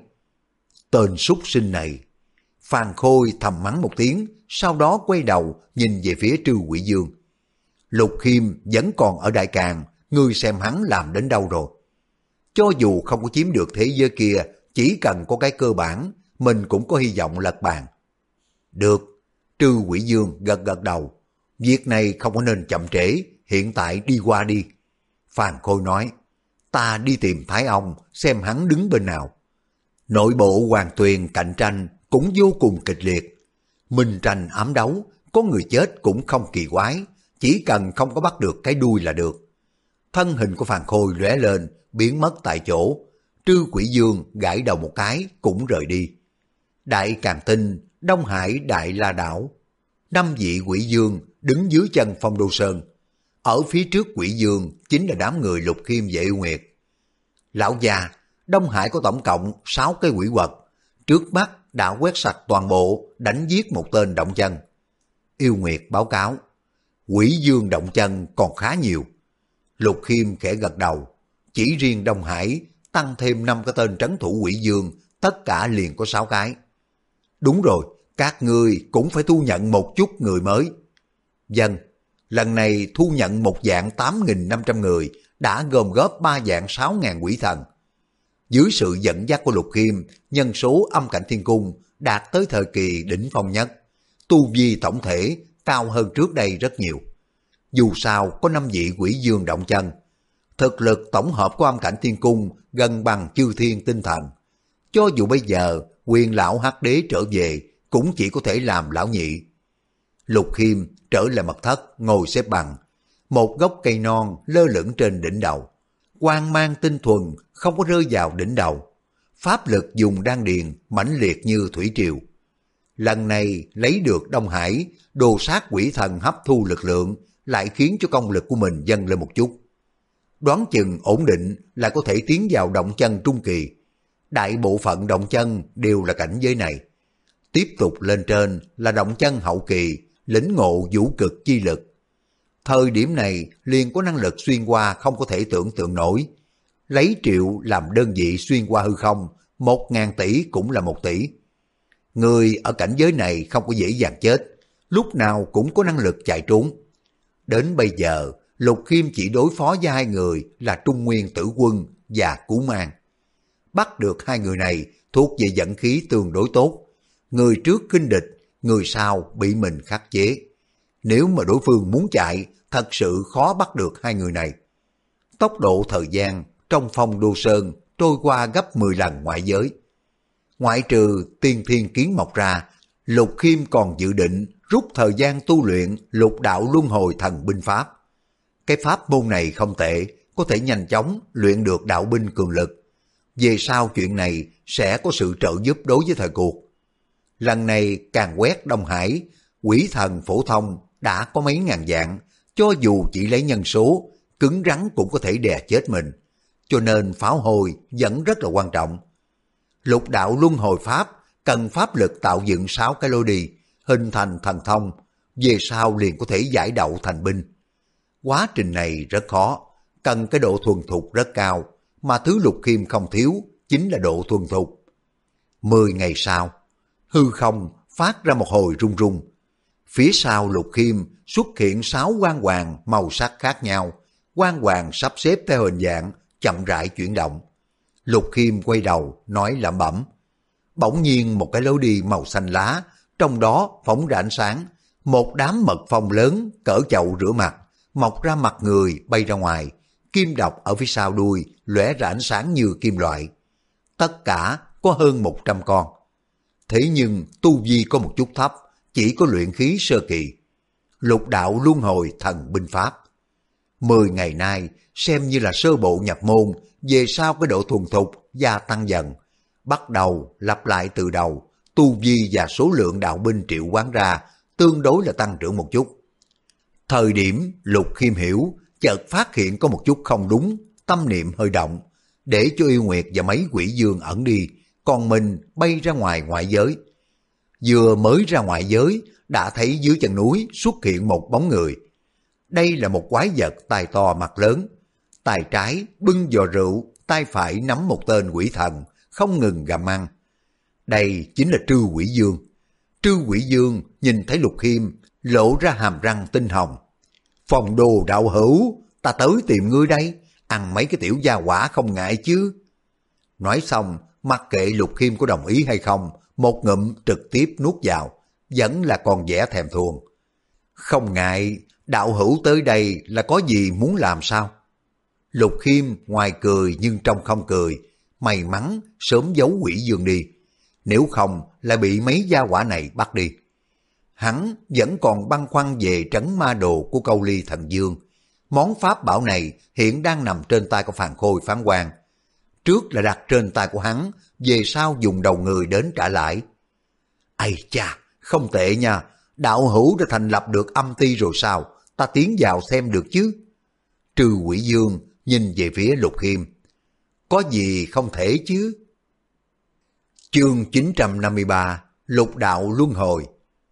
Tên súc sinh này. Phàn Khôi thầm mắng một tiếng, sau đó quay đầu nhìn về phía Trư Quỷ Dương. Lục Khiêm vẫn còn ở Đại Càn, ngươi xem hắn làm đến đâu rồi. Cho dù không có chiếm được thế giới kia, chỉ cần có cái cơ bản, mình cũng có hy vọng lật bàn. Được, Trư Quỷ Dương gật gật đầu. Việc này không có nên chậm trễ, hiện tại đi qua đi. Phàn Khôi nói, ta đi tìm Thái Ông xem hắn đứng bên nào. Nội bộ Hoàng Tuyền cạnh tranh cũng vô cùng kịch liệt. Minh tranh ám đấu, có người chết cũng không kỳ quái, chỉ cần không có bắt được cái đuôi là được. Thân hình của Phàn Khôi lóe lên, biến mất tại chỗ. Trư Quỷ Dương gãi đầu một cái cũng rời đi. Đại Càn Tinh, Đông Hải Đại La Đảo. 5 vị quỷ dương đứng dưới chân Phong Đô Sơn. Ở phía trước Quỷ Dương chính là đám người Lục Khiêm và Yêu Nguyệt. Lão già, Đông Hải có tổng cộng 6 cái quỷ quật, trước mắt đã quét sạch toàn bộ, đánh giết một tên động chân. Yêu Nguyệt báo cáo, Quỷ Dương động chân còn khá nhiều. Lục Khiêm khẽ gật đầu, chỉ riêng Đông Hải tăng thêm 5 cái tên trấn thủ Quỷ Dương, tất cả liền có 6 cái. Đúng rồi, các ngươi cũng phải thu nhận một chút người mới. Dân, lần này thu nhận một dạng 8.500 người, đã gom góp 3 dạng 6.000 quỷ thần. Dưới sự dẫn dắt của Lục Khiêm, nhân số âm cảnh thiên cung đạt tới thời kỳ đỉnh phong nhất. Tu vi tổng thể cao hơn trước đây rất nhiều. Dù sao có 5 vị Quỷ Dương động chân, thực lực tổng hợp của âm cảnh thiên cung gần bằng chư thiên tinh thần. Cho dù bây giờ Quyền lão Hắc Đế trở về cũng chỉ có thể làm lão nhị. Lục Khiêm trở lại mật thất ngồi xếp bằng, một gốc cây non lơ lửng trên đỉnh đầu. Quang mang tinh thuần không có rơi vào đỉnh đầu. Pháp lực dùng đan điền mãnh liệt như thủy triều. Lần này lấy được Đông Hải, đồ sát quỷ thần hấp thu lực lượng, lại khiến cho công lực của mình dâng lên một chút. Đoán chừng ổn định là có thể tiến vào động chân trung kỳ. Đại bộ phận động chân đều là cảnh giới này. Tiếp tục lên trên là động chân hậu kỳ, lĩnh ngộ vũ cực chi lực. Thời điểm này liền có năng lực xuyên qua không có thể tưởng tượng nổi. Lấy triệu làm đơn vị xuyên qua hư không, 1.000 tỷ cũng là 1 tỷ. Người ở cảnh giới này không có dễ dàng chết, lúc nào cũng có năng lực chạy trốn. Đến bây giờ, Lục Khiêm chỉ đối phó với 2 người là Trung Nguyên Tử Quân và Cú Mang. Bắt được 2 người này thuộc về vận khí tương đối tốt. Người trước khinh địch, người sau bị mình khắc chế. Nếu mà đối phương muốn chạy, thật sự khó bắt được 2 người này. Tốc độ thời gian trong Phong Đô Sơn trôi qua gấp 10 lần ngoại giới. Ngoại trừ tiên thiên kiến mọc ra, Lục Khiêm còn dự định rút thời gian tu luyện Lục đạo luân hồi thần binh pháp. Cái pháp môn này không tệ, có thể nhanh chóng luyện được đạo binh cường lực. Về sau chuyện này sẽ có sự trợ giúp đối với thời cuộc. Lần này càng quét Đông Hải, quỷ thần phổ thông đã có mấy ngàn dạng, cho dù chỉ lấy nhân số, cứng rắn cũng có thể đè chết mình. Cho nên pháo hồi vẫn rất là quan trọng. Lục đạo luân hồi pháp cần pháp lực tạo dựng 6 cái lối đi, hình thành thần thông, về sau liền có thể giải đậu thành binh. Quá trình này rất khó, cần cái độ thuần thục rất cao, mà thứ Lục Khiêm không thiếu chính là độ thuần thục. 10 ngày sau, hư không phát ra một hồi rung rung. Phía sau Lục Khiêm xuất hiện 6 quang hoàng màu sắc khác nhau, quang hoàng sắp xếp theo hình dạng, chậm rãi chuyển động. Lục Khiêm quay đầu nói lẩm bẩm. Bỗng nhiên một cái lối đi màu xanh lá, trong đó phóng ra ánh sáng, một đám mật phong lớn cỡ chậu rửa mặt, mọc ra mặt người bay ra ngoài, kim độc ở phía sau đuôi lóe ra ánh sáng như kim loại. Tất cả có hơn 100 con. Thế nhưng tu vi có một chút thấp, chỉ có luyện khí sơ kỳ. Lục đạo luân hồi thần binh pháp. 10 ngày nay xem như là sơ bộ nhập môn, về sau cái độ thuần thục gia tăng dần. Bắt đầu lặp lại từ đầu, tu vi và số lượng đạo binh triệu hoán ra tương đối là tăng trưởng một chút. Thời điểm Lục Khiêm hiểu, chợt phát hiện có một chút không đúng, tâm niệm hơi động, để cho Yêu Nguyệt và mấy quỷ dương ẩn đi, còn mình bay ra ngoài ngoại giới. Vừa mới ra ngoại giới, đã thấy dưới chân núi xuất hiện một bóng người. Đây là một quái vật tai to mặt lớn, tay trái bưng giò rượu, tay phải nắm một tên quỷ thần, không ngừng gặm ăn. Đây chính là Trư Quỷ Dương. Trư Quỷ Dương nhìn thấy Lục Khiêm, lộ ra hàm răng tinh hồng. Phòng đồ đạo hữu, ta tới tìm ngươi đây, ăn mấy cái tiểu gia quả không ngại chứ. Nói xong, mặc kệ Lục Khiêm có đồng ý hay không, một ngụm trực tiếp nuốt vào, vẫn là còn vẻ thèm thuồng. Không ngại, đạo hữu tới đây là có gì muốn làm sao? Lục Khiêm ngoài cười nhưng trong không cười, may mắn sớm giấu Quỷ Dương đi, nếu không lại bị mấy gia quả này bắt đi. Hắn vẫn còn băn khoăn về trấn ma đồ của Câu Ly Thần Dương. Món pháp bảo này hiện đang nằm trên tay của Phàn Khôi Phán Quan. Trước là đặt trên tay của hắn, về sau dùng đầu người đến trả lại. Ây cha, không tệ nha, đạo hữu đã thành lập được âm ty rồi sao? ta tiến vào xem được chứ? Trư Quỷ Dương nhìn về phía Lục Khiêm. Có gì không thể chứ? Chương 953 Lục đạo luân hồi.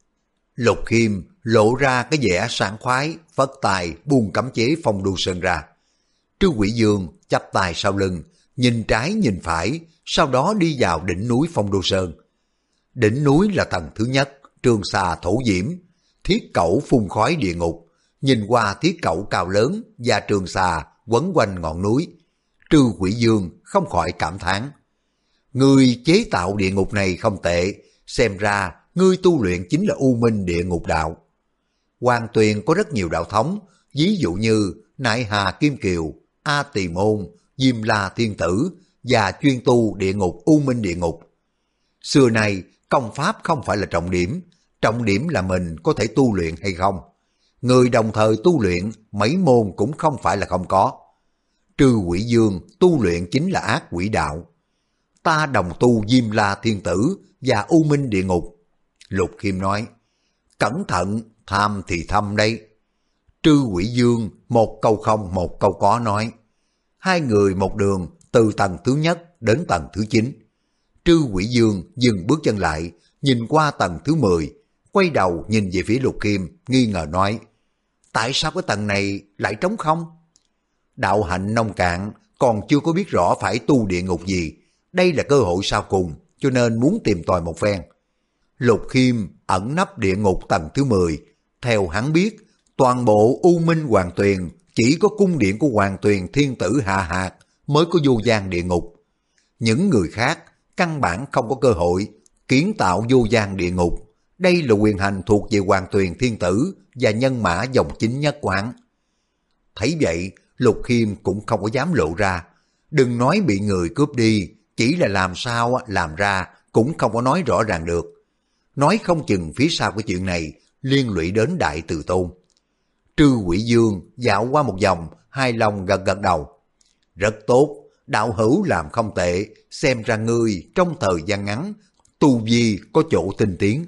Lục Khiêm lộ ra cái vẻ sảng khoái, phất tài buông cấm chế Phong Đô Sơn ra. Trư Quỷ Dương chắp tay sau lưng, nhìn trái nhìn phải, sau đó đi vào đỉnh núi Phong Đô Sơn. Đỉnh núi là tầng thứ nhất, trường xà thổ diễm, thiết cẩu phun khói địa ngục. Nhìn qua thiết cẩu cao lớn và trường xà quấn quanh ngọn núi, Trư Quỷ Dương không khỏi cảm thán. Người chế tạo địa ngục này không tệ, xem ra ngươi tu luyện chính là U Minh địa ngục đạo. Hoàng Tuyền có rất nhiều đạo thống, ví dụ như Nại Hà Kim Kiều, A Tỳ Môn, Diêm La Thiên Tử và chuyên tu địa ngục U Minh địa ngục. Xưa nay công pháp không phải là trọng điểm là mình có thể tu luyện hay không. Người đồng thời tu luyện mấy môn cũng không phải là không có. Trư Quỷ Dương tu luyện chính là ác quỷ đạo. Ta đồng tu Diêm La Thiên Tử và U Minh địa ngục. Lục Khiêm nói, cẩn thận, tham thì thâm đây. Trư Quỷ Dương một câu không một câu có nói. Hai người một đường từ tầng thứ nhất đến tầng thứ 9. Trư Quỷ Dương dừng bước chân lại, nhìn qua tầng thứ 10, quay đầu nhìn về phía Lục Khiêm, nghi ngờ nói, tại sao cái tầng này lại trống không? Đạo hạnh nông cạn, còn chưa có biết rõ phải tu địa ngục gì. Đây là cơ hội sau cùng, cho nên muốn tìm tòi một phen. Lục Khiêm ẩn nấp địa ngục tầng thứ 10. Theo hắn biết, toàn bộ U Minh Hoàng Tuyền chỉ có cung điện của Hoàng Tuyền Thiên Tử Hạ Hạt mới có vô gian địa ngục. Những người khác căn bản không có cơ hội kiến tạo vô gian địa ngục. Đây là quyền hành thuộc về Hoàng Tuyền Thiên Tử và nhân mã dòng chính nhất của hắn. Thấy vậy, Lục Khiêm cũng không có dám lộ ra. Đừng nói bị người cướp đi, chỉ là làm sao làm ra cũng không có nói rõ ràng được. Nói không chừng phía sau của chuyện này liên lụy đến Đại Từ Tôn. Trư Quỷ Dương dạo qua một vòng, hài lòng gật gật đầu. Rất tốt, đạo hữu làm không tệ, xem ra ngươi trong thời gian ngắn, tu vi có chỗ tinh tiến.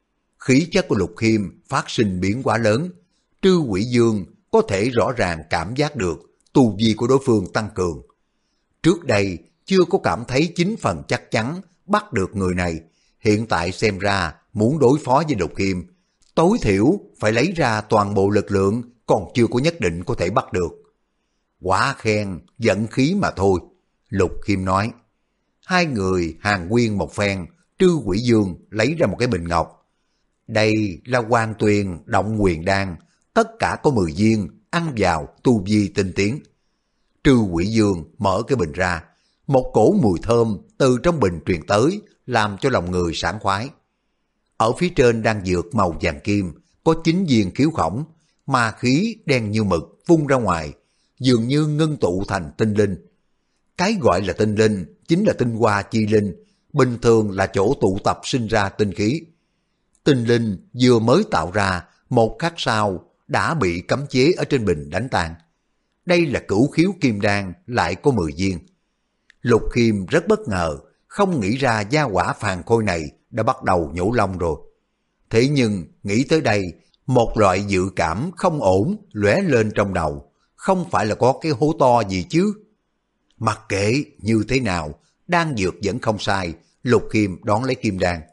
Khí chất của Lục Khiêm phát sinh biến hóa lớn. Trư Quỷ Dương có thể rõ ràng cảm giác được tu vi của đối phương tăng cường. Trước đây chưa có cảm thấy 9 phần chắc chắn bắt được người này, hiện tại xem ra muốn đối phó với Lục Khiêm, tối thiểu phải lấy ra toàn bộ lực lượng, còn chưa có nhất định có thể bắt được. Quá khen, vận khí mà thôi, Lục Khiêm nói. Hai người hàn huyên một phen, Trư Quỷ Dương lấy ra một cái bình ngọc. Đây là Hoàng Tuyền Động Quyền Đan, tất cả có 10 viên, ăn vào tu vi tinh tiến. Trư Quỷ Dương mở cái bình ra, một cổ mùi thơm từ trong bình truyền tới, làm cho lòng người sảng khoái. Ở phía trên đang dược màu vàng kim, có 9 viên khiếu khổng, ma khí đen như mực phun ra ngoài, dường như ngưng tụ thành tinh linh. Cái gọi là tinh linh chính là tinh hoa chi linh, bình thường là chỗ tụ tập sinh ra tinh khí. Tinh linh vừa mới tạo ra, một khắc sau đã bị cấm chế ở trên bình đánh tan. Đây là cửu khiếu kim đan, lại có 10 viên. Lục Khiêm rất bất ngờ, không nghĩ ra gia hỏa phàn khôi này đã bắt đầu nhổ lông rồi. Thế nhưng nghĩ tới đây, một loại dự cảm không ổn lóe lên trong đầu, không phải là có cái hố to gì chứ. Mặc kệ như thế nào, đan dược vẫn không sai, Lục Khiêm đón lấy kim đan.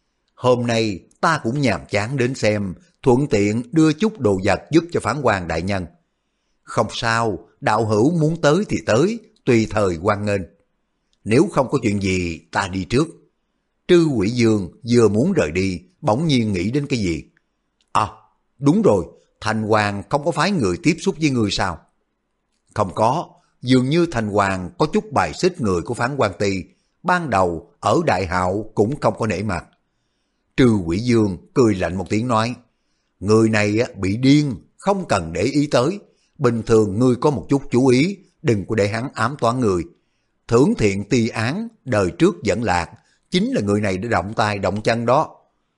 Hôm nay ta cũng nhàm chán đến xem, thuận tiện đưa chút đồ vật giúp cho Phán Quan đại nhân. Không sao, đạo hữu muốn tới thì tới, tùy thời hoan nghênh. Nếu không có chuyện gì, ta đi trước. Trư Quỷ Dương vừa muốn rời đi, bỗng nhiên nghĩ đến cái gì. À, đúng rồi, Thành Hoàng không có phái người tiếp xúc với người sao? Không có, dường như Thành Hoàng có chút bài xích người của Phán Quan Ty, ban đầu ở Đại Hạo cũng không có nể mặt. Trư Quỷ Dương cười lạnh một tiếng nói, người này bị điên, không cần để ý tới. Bình thường ngươi có một chút chú ý, đừng có để hắn ám toán người. Thưởng thiện ti án, đời trước dẫn lạc, chính là người này đã động tay động chân đó.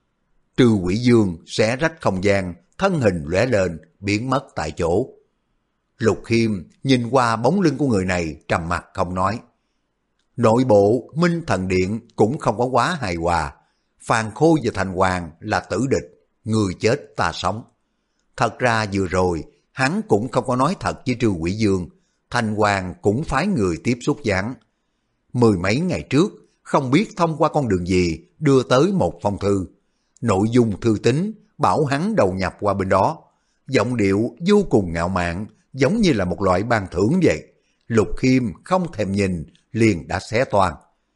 Trư Quỷ Dương xé rách không gian, thân hình lóe lên, biến mất tại chỗ. Lục Khiêm nhìn qua bóng lưng của người này, trầm mặc không nói. Nội bộ Minh Thần Điện cũng không có quá hài hòa. Phàn Khôi và Thành Hoàng là tử địch, người chết ta sống. Thật ra vừa rồi, hắn cũng không có nói thật với Trư Quỷ Dương, Thanh Hoàng cũng phái người tiếp xúc với hắn. Mười mấy ngày trước, không biết thông qua con đường gì đưa tới một phong thư. Nội dung thư tín bảo hắn đầu nhập qua bên đó. Giọng điệu vô cùng ngạo mạn, giống như là một loại ban thưởng vậy. Lục Khiêm không thèm nhìn, liền đã xé toang.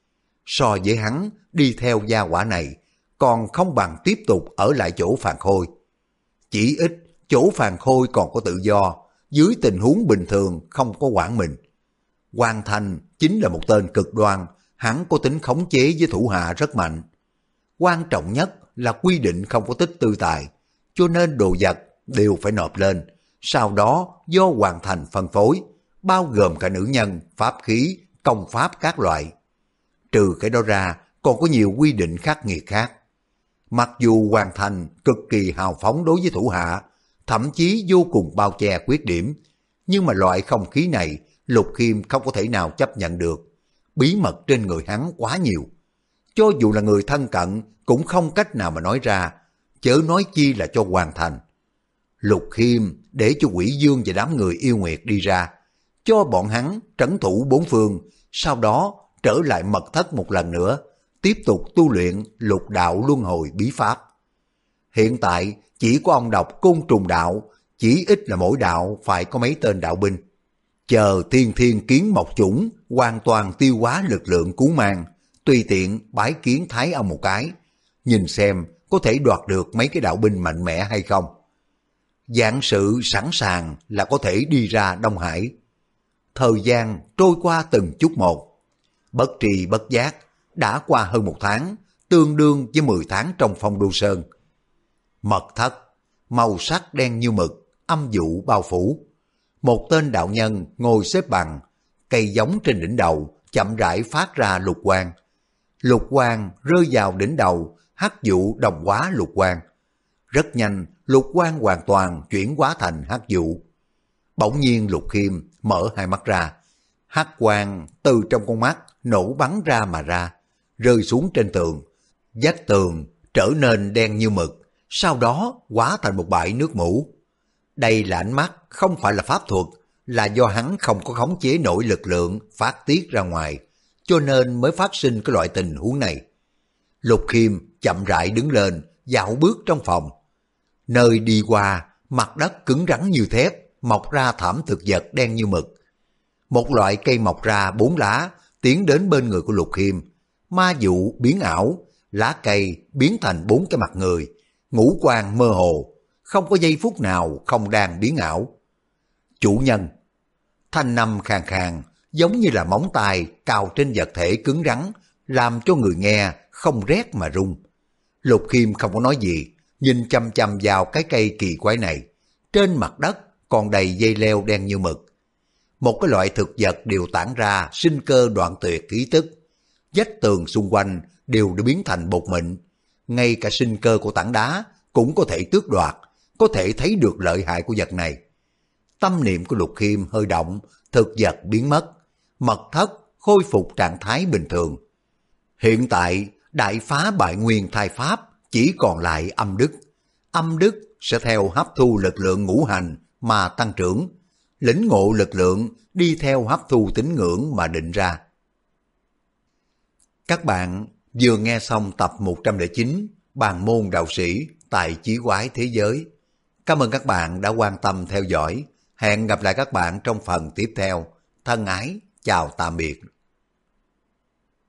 So với hắn, đi theo gia quả này, còn không bằng tiếp tục ở lại chỗ Phàn Khôi. Chỉ ít, chỗ Phàn Khôi còn có tự do, dưới tình huống bình thường không có quản mình. Hoàng Thành chính là một tên cực đoan, hắn có tính khống chế với thủ hạ rất mạnh. Quan trọng nhất là quy định không có tích tư tài, cho nên đồ vật đều phải nộp lên, sau đó do Hoàng Thành phân phối, bao gồm cả nữ nhân, pháp khí, công pháp các loại. Trừ cái đó ra, còn có nhiều quy định khắc nghiệt khác. Mặc dù Hoàng Thành cực kỳ hào phóng đối với thủ hạ, thậm chí vô cùng bao che khuyết điểm, nhưng mà loại không khí này Lục Khiêm không có thể nào chấp nhận được. Bí mật trên người hắn quá nhiều, cho dù là người thân cận cũng không cách nào mà nói ra, chớ nói chi là cho Hoàng Thành. Lục Khiêm để cho Quỷ Dương và đám người yêu nguyệt đi ra, cho bọn hắn trấn thủ bốn phương, sau đó trở lại mật thất một lần nữa, tiếp tục tu luyện lục đạo luân hồi bí pháp. Hiện tại chỉ có ông đọc côn trùng đạo, chỉ ít là mỗi đạo phải có mấy tên đạo binh. Chờ thiên thiên kiến mộc chủng hoàn toàn tiêu hóa lực lượng cứu mang, tùy tiện bái kiến Thái ông một cái, nhìn xem có thể đoạt được mấy cái đạo binh mạnh mẽ hay không. Vạn sự sẵn sàng là có thể đi ra Đông Hải. Thời gian trôi qua từng chút một, bất tri bất giác đã qua hơn một tháng, tương đương với 10 tháng trong Phong Đô Sơn. Mật thất, màu sắc đen như mực, âm vụ bao phủ. Một tên đạo nhân ngồi xếp bằng, cây giống trên đỉnh đầu chậm rãi phát ra lục quang. Lục quang rơi vào đỉnh đầu, hắc vụ đồng hóa lục quang. Rất nhanh, lục quang hoàn toàn chuyển hóa thành hắc vụ. Bỗng nhiên Lục Khiêm mở hai mắt ra, hắc quang từ trong con mắt nổ bắn ra mà ra, rơi xuống trên tường. Vách tường trở nên đen như mực, sau đó hóa thành một bãi nước mủ. Đây là ánh mắt, không phải là pháp thuật, là do hắn không có khống chế nổi lực lượng phát tiết ra ngoài, cho nên mới phát sinh cái loại tình huống này. Lục Khiêm chậm rãi đứng lên, dạo bước trong phòng. Nơi đi qua, mặt đất cứng rắn như thép, mọc ra thảm thực vật đen như mực. Một loại cây mọc ra 4 lá, tiến đến bên người của Lục Khiêm. Ma dụ biến ảo, lá cây biến thành 4 cái mặt người, ngũ quan mơ hồ, không có giây phút nào không đang biến ảo. Chủ nhân, thanh âm khàn khàn, giống như là móng tay cào trên vật thể cứng rắn, làm cho người nghe không rét mà run. Lục Khiêm không có nói gì, nhìn chăm chăm vào cái cây kỳ quái này. Trên mặt đất còn đầy dây leo đen như mực. Một cái loại thực vật đều tản ra sinh cơ đoạn tuyệt khí tức. Vách tường xung quanh đều đã biến thành bột mịn. Ngay cả sinh cơ của tảng đá cũng có thể tước đoạt, có thể thấy được lợi hại của vật này. Tâm niệm của Lục Khiêm hơi động, thực vật biến mất, mật thất khôi phục trạng thái bình thường. Hiện tại, đại phá bại nguyên thai pháp chỉ còn lại âm đức. Âm đức sẽ theo hấp thu lực lượng ngũ hành mà tăng trưởng, lĩnh ngộ lực lượng đi theo hấp thu tín ngưỡng mà định ra. Các bạn vừa nghe xong tập 109 Bàn môn đạo sĩ tại Chí Quái Thế Giới. Cảm ơn các bạn đã quan tâm theo dõi. Hẹn gặp lại các bạn trong phần tiếp theo. Thân ái, chào tạm biệt.